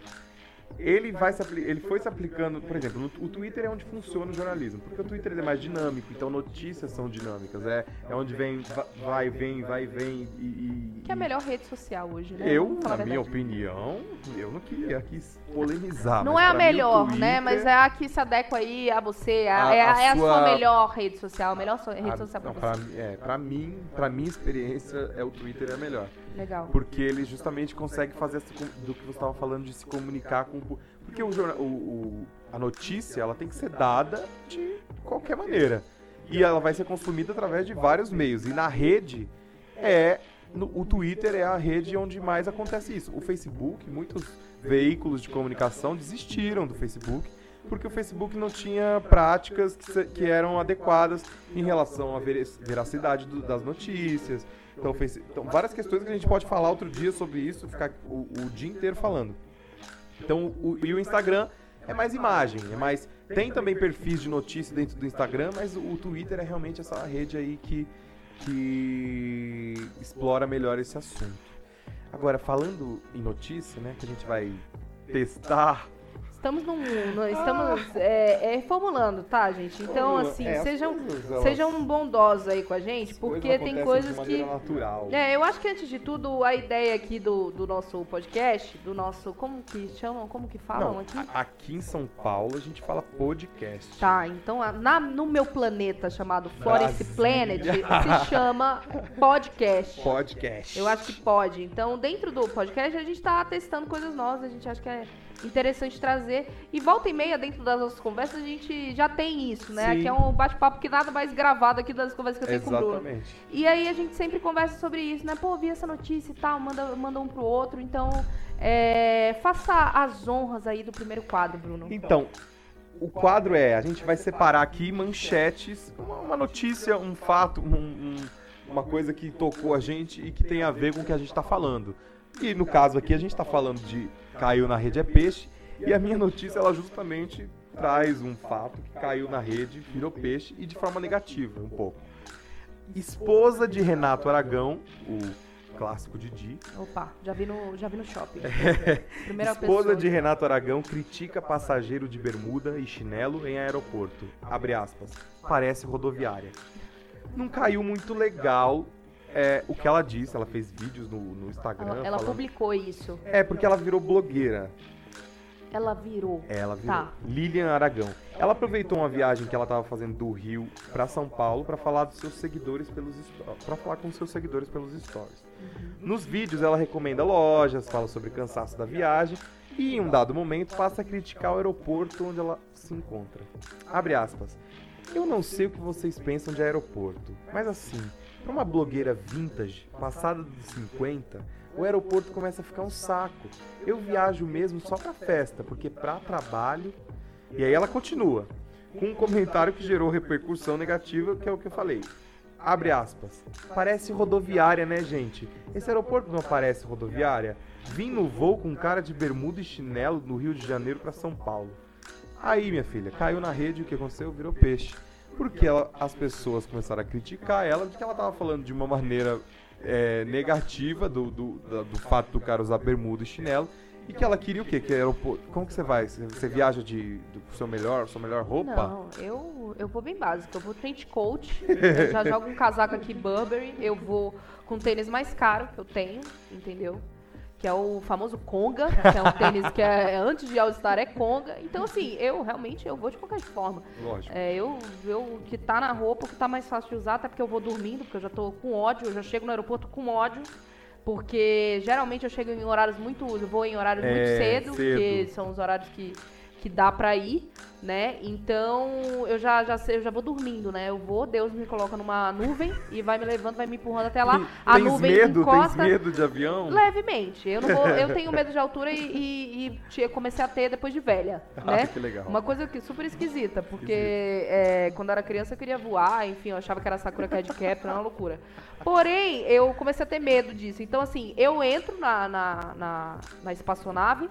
ele, vai se, ele foi se aplicando, por exemplo, no, o Twitter é onde funciona o jornalismo, porque o Twitter é mais dinâmico, então notícias são dinâmicas, é, é onde vem, vai, vem, vai, vem e... e que é a melhor rede social hoje, né? Eu, na minha opinião, eu não queria aqui polemizar. Não é a melhor, Twitter, né? Mas é a que se adequa aí a você, a, a, é, a, é sua... a sua melhor rede social, a melhor rede a, social pra não, você. Pra, é, pra mim, pra minha experiência, é o Twitter é a melhor. Legal. Porque ele justamente consegue fazer essa, do que você estava falando, de se comunicar com o... Porque o, o, o, a notícia, ela tem que ser dada de qualquer maneira. E ela vai ser consumida através de vários meios. E na rede, é no, o Twitter é a rede onde mais acontece isso. O Facebook, muitos veículos de comunicação desistiram do Facebook, porque o Facebook não tinha práticas que, se, que eram adequadas em relação à veracidade do, das notícias. Então, face, então, várias questões que a gente pode falar outro dia sobre isso, ficar o, o dia inteiro falando. Então, o, e o Instagram é mais imagem, é mais... Tem também perfis de notícia dentro do Instagram, mas o, o Twitter é realmente essa rede aí que, que explora melhor esse assunto. Agora, falando em notícia, né, que a gente vai testar... Estamos num, no, estamos é, é, formulando, tá, gente? Então, assim, é, sejam, coisas, sejam bondosos aí com a gente, porque tem coisas que... Natural. É, eu acho que antes de tudo, a ideia aqui do, do nosso podcast, do nosso, como que chamam, como que falam Não, aqui? Aqui em São Paulo a gente fala podcast. Tá, então na, no meu planeta chamado Florence Planet, se chama podcast. Podcast. Eu acho que pode. Então, dentro do podcast, a gente tá testando coisas novas, a gente acha que é interessante trazer. E volta e meia, dentro das nossas conversas, a gente já tem isso, né? Sim. Aqui é um bate-papo que nada mais gravado aqui das conversas que eu tenho Exatamente. com o Bruno. E aí a gente sempre conversa sobre isso, né? Pô, vi essa notícia e tal, manda, manda um pro outro. Então, é, faça as honras aí do primeiro quadro, Bruno. Então, o quadro é, a gente vai separar aqui manchetes, uma, uma notícia, um fato, um, um, uma coisa que tocou a gente e que tem a ver com o que a gente tá falando. E no caso aqui a gente tá falando de caiu na rede é peixe, e a minha notícia ela justamente traz um fato que caiu na rede, virou peixe, e de forma negativa um pouco. Esposa de Renato Aragão, o clássico Didi. Opa, já vi no, já vi no shopping. Primeira Esposa pessoa. de Renato Aragão critica passageiro de bermuda e chinelo em aeroporto. Abre aspas. Parece rodoviária. Não caiu muito legal é, o que ela disse, ela fez vídeos no, no Instagram. Ela, ela falando... publicou isso. É, porque ela virou blogueira. Ela virou. Ela virou. Tá. Lilian Aragão. Ela aproveitou uma viagem que ela estava fazendo do Rio para São Paulo para falar dos seus seguidores pelos para falar com seus seguidores pelos stories. Uhum. Nos vídeos ela recomenda lojas, fala sobre o cansaço da viagem e em um dado momento passa a criticar o aeroporto onde ela se encontra. Abre aspas. Eu não sei o que vocês pensam de aeroporto, mas assim, para uma blogueira vintage, passada dos cinquenta, o aeroporto começa a ficar um saco. Eu viajo mesmo só pra festa, porque pra trabalho... E aí ela continua, com um comentário que gerou repercussão negativa, que é o que eu falei. Abre aspas. Parece rodoviária, né, gente? Esse aeroporto não parece rodoviária? Vim no voo com cara de bermuda e chinelo do Rio de Janeiro pra São Paulo. Aí, minha filha, caiu na rede e o que aconteceu? Virou peixe. Porque ela, as pessoas começaram a criticar ela, de que ela tava falando de uma maneira... É, negativa do, do, do, do fato do cara usar bermuda e chinelo e que ela queria o quê? Que aeroporto... Como que você vai? Você, você viaja de do seu melhor, sua melhor roupa? Não, eu, eu vou bem básico. Eu vou trench coat, eu já jogo um casaco aqui Burberry, eu vou com o tênis mais caro que eu tenho, entendeu? Que é o famoso Conga, que é um tênis que é, antes de All-Star é Conga. Então, assim, eu realmente eu vou de qualquer forma. Lógico. É, eu, eu que tá na roupa, o que tá mais fácil de usar, até porque eu vou dormindo, porque eu já tô com ódio, eu já chego no aeroporto com ódio. Porque geralmente eu chego em horários muito. Eu vou em horários é, muito cedo, cedo, porque são os horários que, que dá pra ir, né? Então eu já, já sei, eu já vou dormindo, né? Eu vou, Deus me coloca numa nuvem e vai me levando, vai me empurrando até lá. A tens nuvem medo? encosta. Tens medo de avião? Levemente. Eu, não vou, eu tenho medo de altura e, e, e comecei a ter depois de velha, né? Ah, que legal. Uma coisa que, super esquisita, porque é, quando eu era criança eu queria voar, enfim, eu achava que era Sakura Card Captor, era uma loucura. Porém, eu comecei a ter medo disso. Então, assim, eu entro na, na, na, na espaçonave,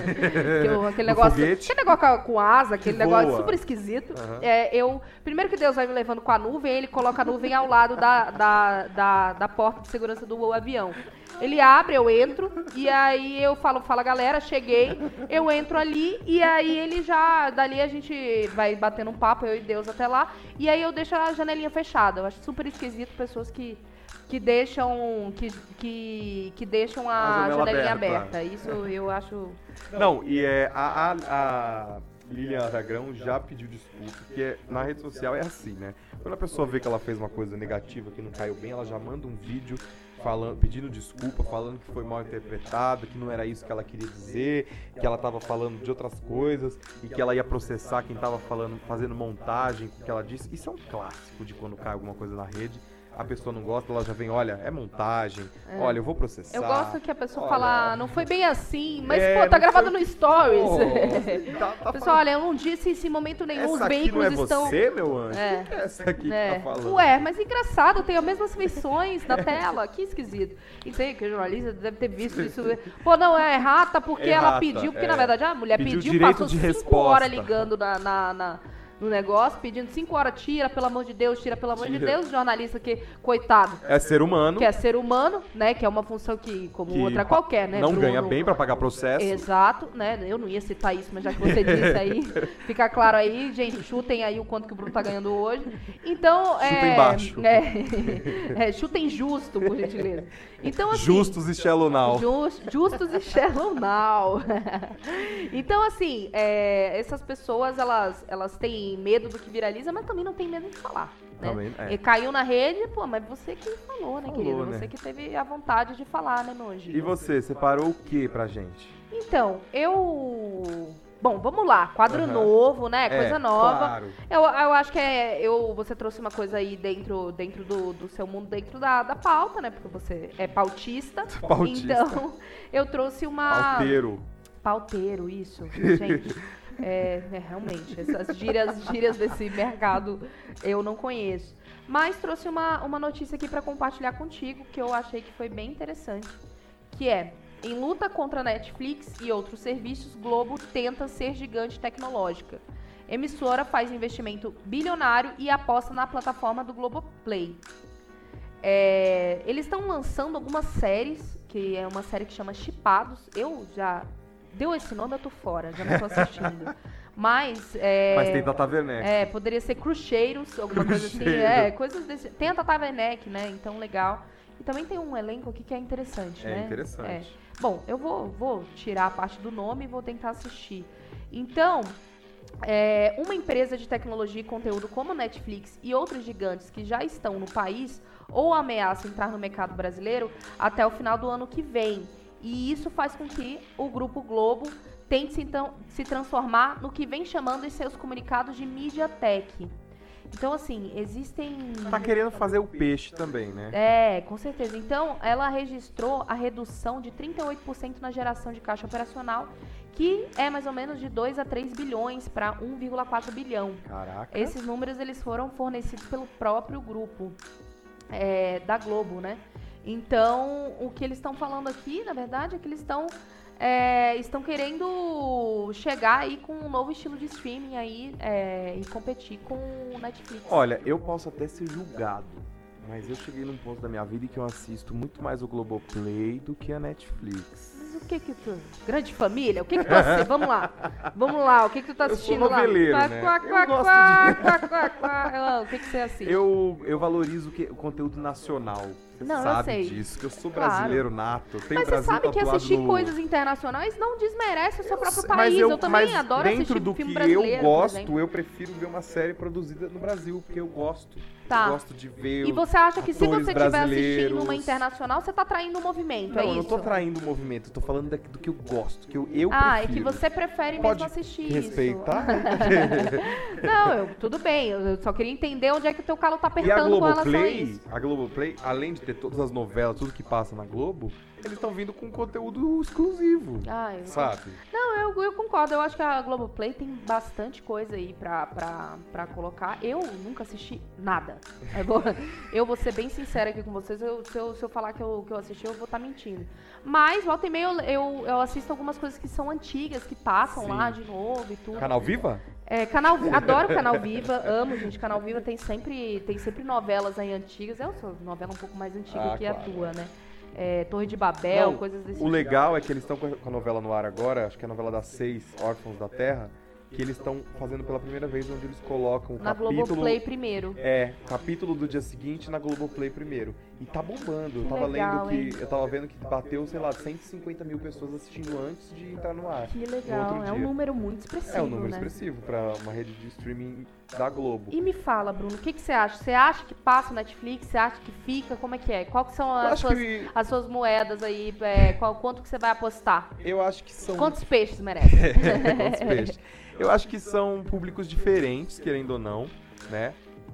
que eu, aquele, negócio, aquele negócio com asa, aquele que negócio voa. super esquisito. Uhum. É, eu, primeiro que Deus vai me levando com a nuvem, ele coloca a nuvem ao lado da, da, da, da porta de segurança do avião. Ele abre, eu entro, e aí eu falo, fala galera, cheguei, eu entro ali, e aí ele já, dali a gente vai batendo um papo, eu e Deus até lá, e aí eu deixo a janelinha fechada. Eu acho super esquisito pessoas que, que deixam, que, que, que deixam a, a janelinha aberta. aberta. Isso eu acho... Não, e é a, a, a Lilian Aragão já pediu desculpa, porque na rede social é assim, né? Quando a pessoa vê que ela fez uma coisa negativa, que não caiu bem, ela já manda um vídeo falando, pedindo desculpa, falando que foi mal interpretado, que não era isso que ela queria dizer, que ela estava falando de outras coisas e que ela ia processar quem estava falando, fazendo montagem com o que ela disse. Isso é um clássico de quando cai alguma coisa na rede. A pessoa não gosta, ela já vem, olha, é montagem, é. olha, eu vou processar. Eu gosto que a pessoa olha, fala, não foi bem assim, mas, é, pô, tá gravado foi... no Stories. Oh, tá, tá pessoal, olha, eu não disse isso em momento nenhum, essa os aqui veículos não é estão... você, meu anjo? É. Que é essa aqui é. que tá falando? Ué, mas engraçado, tem as mesmas feições na tela, que esquisito. E sei que o jornalista deve ter visto isso. Pô, não, é errata porque errata, ela pediu, porque é. na verdade a mulher pediu, pediu, direito passou de cinco resposta. horas ligando na... na, na no negócio, pedindo cinco horas, tira, pelo amor de Deus, tira, pelo amor tira. de Deus, jornalista que, coitado. É ser humano. Que é ser humano, né, que é uma função que, como que outra qualquer, né. Não Bruno, ganha bem pra pagar processo. Exato, né, eu não ia citar isso, mas já que você disse aí, fica claro aí, gente, chutem aí o quanto que o Bruno tá ganhando hoje. Então, chutem é... baixo. É, é, chutem justo, por gentileza. Então, assim... Justos e Shallow Now. Just, justos e Shallow Now. Então, assim, é, essas pessoas, elas, elas têm medo do que viraliza, mas também não tem medo de falar, né? Também, é. E caiu na rede, pô, mas você que falou, né, Falou, querido? né? Você que teve a vontade de falar, né, Noji? E você, separou o que pra gente? Então, eu... Bom, vamos lá, quadro Uhum. novo, né, É, coisa nova. claro. Eu, eu acho que é, eu, você trouxe uma coisa aí dentro, dentro do, do seu mundo, dentro da, da pauta, né, porque você é pautista. Pautista. Então, eu trouxe uma... Pauteiro. Pauteiro, isso, gente. É, é, realmente, essas gírias, gírias desse mercado eu não conheço. Mas trouxe uma, uma notícia aqui para compartilhar contigo, que eu achei que foi bem interessante, que é: em luta contra a Netflix e outros serviços, Globo tenta ser gigante tecnológica. Emissora faz investimento bilionário e aposta na plataforma do Globoplay. É, eles estão lançando algumas séries, que é uma série que chama Chipados. Eu já... Deu esse nome, eu tô fora, já não tô assistindo. Mas... É, Mas tem Tata Werneck. É, poderia ser Crucheiros, alguma coisa assim. Crucheiro. É, coisas desse... Tem a Tata Werneck, né? Então, legal. E também tem um elenco aqui que é interessante, É né? interessante. É. Bom, eu vou, vou tirar a parte do nome e vou tentar assistir. Então, é, uma empresa de tecnologia e conteúdo como a Netflix e outros gigantes que já estão no país ou ameaçam entrar no mercado brasileiro até o final do ano que vem. E isso faz com que o Grupo Globo tente então se transformar no que vem chamando em seus comunicados de Media Tech. Então, assim, existem... Tá querendo fazer o peixe também, né? É, com certeza. Então, ela registrou a redução de trinta e oito por cento na geração de caixa operacional, que é mais ou menos de dois a três bilhões para um vírgula quatro bilhão. Caraca. Esses números eles foram fornecidos pelo próprio grupo é, da Globo, né? Então, o que eles estão falando aqui, na verdade, é que eles estão... É, estão querendo chegar aí com um novo estilo de streaming aí é, e competir com o Netflix. Olha, eu posso até ser julgado, mas eu cheguei num ponto da minha vida em que eu assisto muito mais o Globoplay do que a Netflix. Mas o que que tu... Grande família? O que que tu assiste? Vamos lá. Vamos lá. O que que tu tá Eu sou assistindo lá? noveleiro, Quá, né? quá, Eu quá, gosto quá, de- quá, quá, quá. Ah, o que que você assiste? Eu, eu valorizo o, que- o conteúdo nacional. Você Não, eu sabe sei. disso, que eu sou Claro. brasileiro nato. Eu tenho Mas você Brasil sabe que tatuado assistir no- coisas internacionais não desmerece o seu próprio sei, país. mas Eu, eu, também mas adoro dentro assistir do filme que brasileiro, eu por gosto, exemplo. eu prefiro ver uma série produzida no Brasil, porque eu gosto. Tá. Eu gosto de ver. E você acha que se atores você estiver assistindo brasileiros. uma internacional, você tá traindo o movimento, Não, é eu isso? não tô traindo o movimento, eu tô falando da- do que eu gosto, que eu, eu Ah, prefiro. é que você prefere Pode mesmo assistir respeitar? isso. Não, eu, tudo bem. Eu só queria entender onde é que o teu calo tá E a apertando com relação a Globoplay, isso. a Globoplay, além de ter todas as novelas, tudo que passa na Globo, eles estão vindo com conteúdo exclusivo, Ah, eu... sabe? Não, eu, eu concordo. Eu acho que a Globoplay tem bastante coisa aí pra, pra, pra colocar. Eu nunca assisti nada. Eu vou, eu vou ser bem sincera aqui com vocês. Eu, se, eu, se eu falar que eu, que eu assisti, eu vou estar mentindo. Mas, volta e meia, eu, eu, eu assisto algumas coisas que são antigas, que passam Sim. lá de novo e tudo. Canal Viva? É, canal, adoro Canal Viva, amo, gente. Canal Viva tem sempre, tem sempre novelas aí antigas. Eu sou novela um pouco mais antiga Ah, que claro. a tua, né? É, Torre de Babel, Não, coisas desse O legal é que eles estão com a com a novela no ar agora, acho que é a novela das seis, Órfãos da Terra, que eles estão fazendo pela primeira vez, onde eles colocam o Na capítulo... Globoplay primeiro. É, capítulo do dia seguinte na Globoplay primeiro. E tá bombando. Eu Que tava legal, lendo hein? que. Eu tava vendo que bateu, sei lá, cento e cinquenta mil pessoas assistindo antes de entrar no ar. Que no legal, outro é um dia. número muito expressivo, É um número né? expressivo pra uma rede de streaming da Globo. E me fala, Bruno, o que, que você acha? Você acha que passa o Netflix? Você acha que fica? Como é que é? Qual que são Eu as acho suas, que. as suas moedas aí? É, qual, quanto que você vai apostar? Eu acho que são. Quantos peixes merece? Quantos peixes? Eu acho que são públicos diferentes, querendo ou não, né?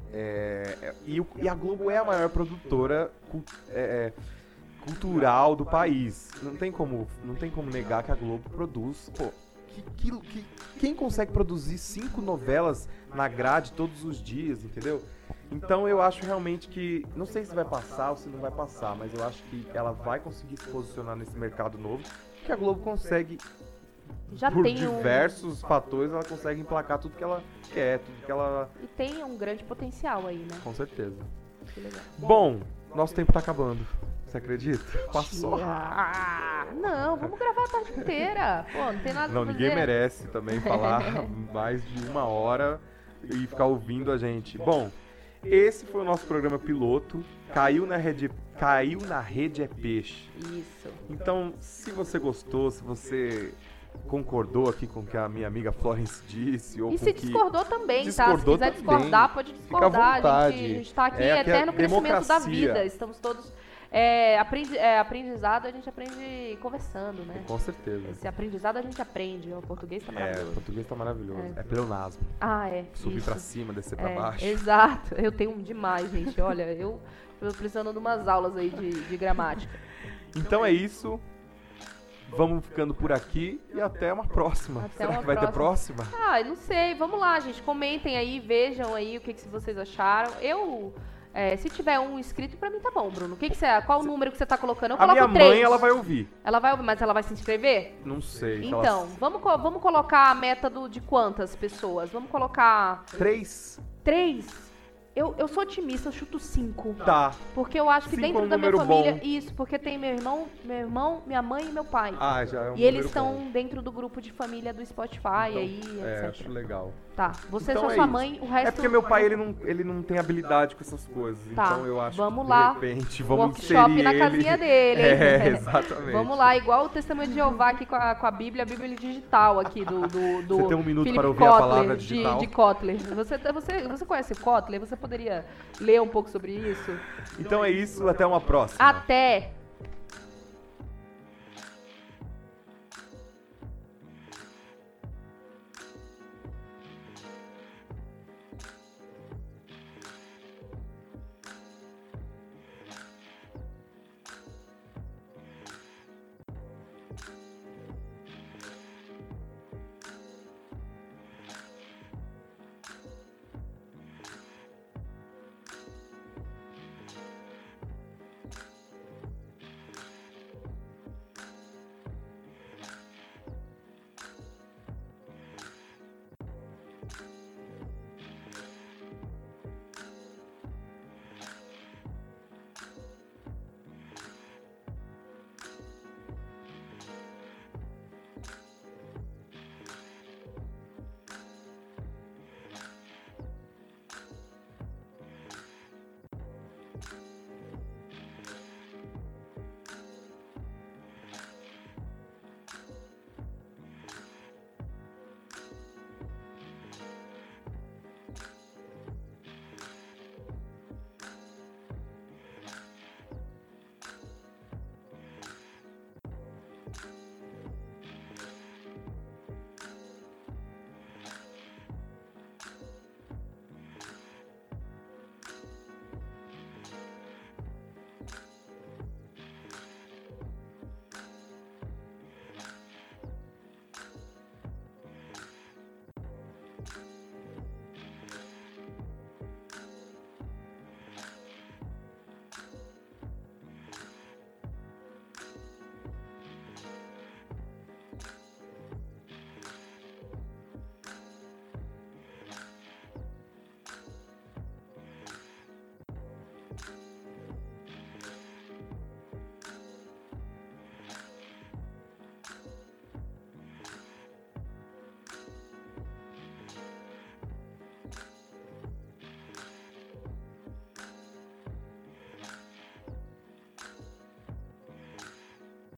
É, e, o- e a Globo é a maior produtora cu- é, é, cultural do país. Não tem como, não tem como negar que a Globo produz. Pô, que, que- que- quem consegue produzir cinco novelas na grade todos os dias, entendeu? Então eu acho realmente que, não sei se vai passar ou se não vai passar, mas eu acho que ela vai conseguir se posicionar nesse mercado novo, que a Globo consegue, Já por tem um, diversos fatores, ela consegue emplacar tudo que ela quer, tudo que ela... e tem um grande potencial aí, né? Com certeza. Que legal. Bom, nosso tempo tá acabando. Você acredita? Passou. Ah, não, vamos gravar a tarde inteira. Pô, não tem nada Não, pra ninguém fazer. merece também falar mais de uma hora e ficar ouvindo a gente. Bom, esse foi o nosso programa piloto. Caiu na rede, caiu na rede é peixe. Isso. Então, se você gostou, se você concordou aqui com o que a minha amiga Florence disse, ou E com se que... discordou também, tá? Se Discordou quiser também. discordar, pode discordar. Fica à vontade. A gente, a gente tá aqui, É aqui a eterno crescimento da democracia. vida. Estamos todos... É, aprendi, é, aprendizado a gente aprende conversando, né? Com certeza. Esse aprendizado a gente aprende. O português tá É, maravilhoso. o português tá maravilhoso. É. É, pleonasmo. Ah, é. Subir isso. pra cima, descer pra É, baixo. exato. Eu tenho um demais, gente. Olha, eu tô precisando de umas aulas aí de, de gramática. Então é isso. Vamos ficando por aqui e até uma próxima. Até Será uma que vai ter próxima? Ah, eu não sei. Vamos lá, gente. Comentem aí, vejam aí o que, que vocês acharam. Eu... é, se tiver um inscrito, pra mim tá bom, Bruno. O que, que você, qual o número que você tá colocando? Eu A minha coloco três. mãe, ela vai ouvir. Ela vai ouvir, mas ela vai se inscrever? Não sei. se Então, ela- vamos, co- vamos colocar a meta do, de quantas pessoas? Vamos colocar Três? três? Eu, eu sou otimista, eu chuto cinco. Tá. Porque eu acho que Cinco é dentro um da minha número família. bom. Isso, porque tem meu irmão, meu irmão, minha mãe e meu pai. Ah, já é um E eles número estão bom. dentro do grupo de família do Spotify Então, aí, é, etcétera. acho legal. Tá, você Então só é sua isso. mãe, o resto... É porque meu pai, ele não, ele não tem habilidade com essas coisas. Tá, Então eu acho vamos que, lá, de repente, vamos workshop inserir na ele. casinha dele, hein? É, exatamente. Vamos lá, igual o Testemunho de Jeová aqui com a, com a Bíblia, a Bíblia digital aqui do, do, do Você tem um minuto Philip para ouvir a Kotler, palavra de, digital. de Kotler. Você, você, você conhece o Kotler? Você poderia ler um pouco sobre isso? Então é isso, até uma próxima. Até!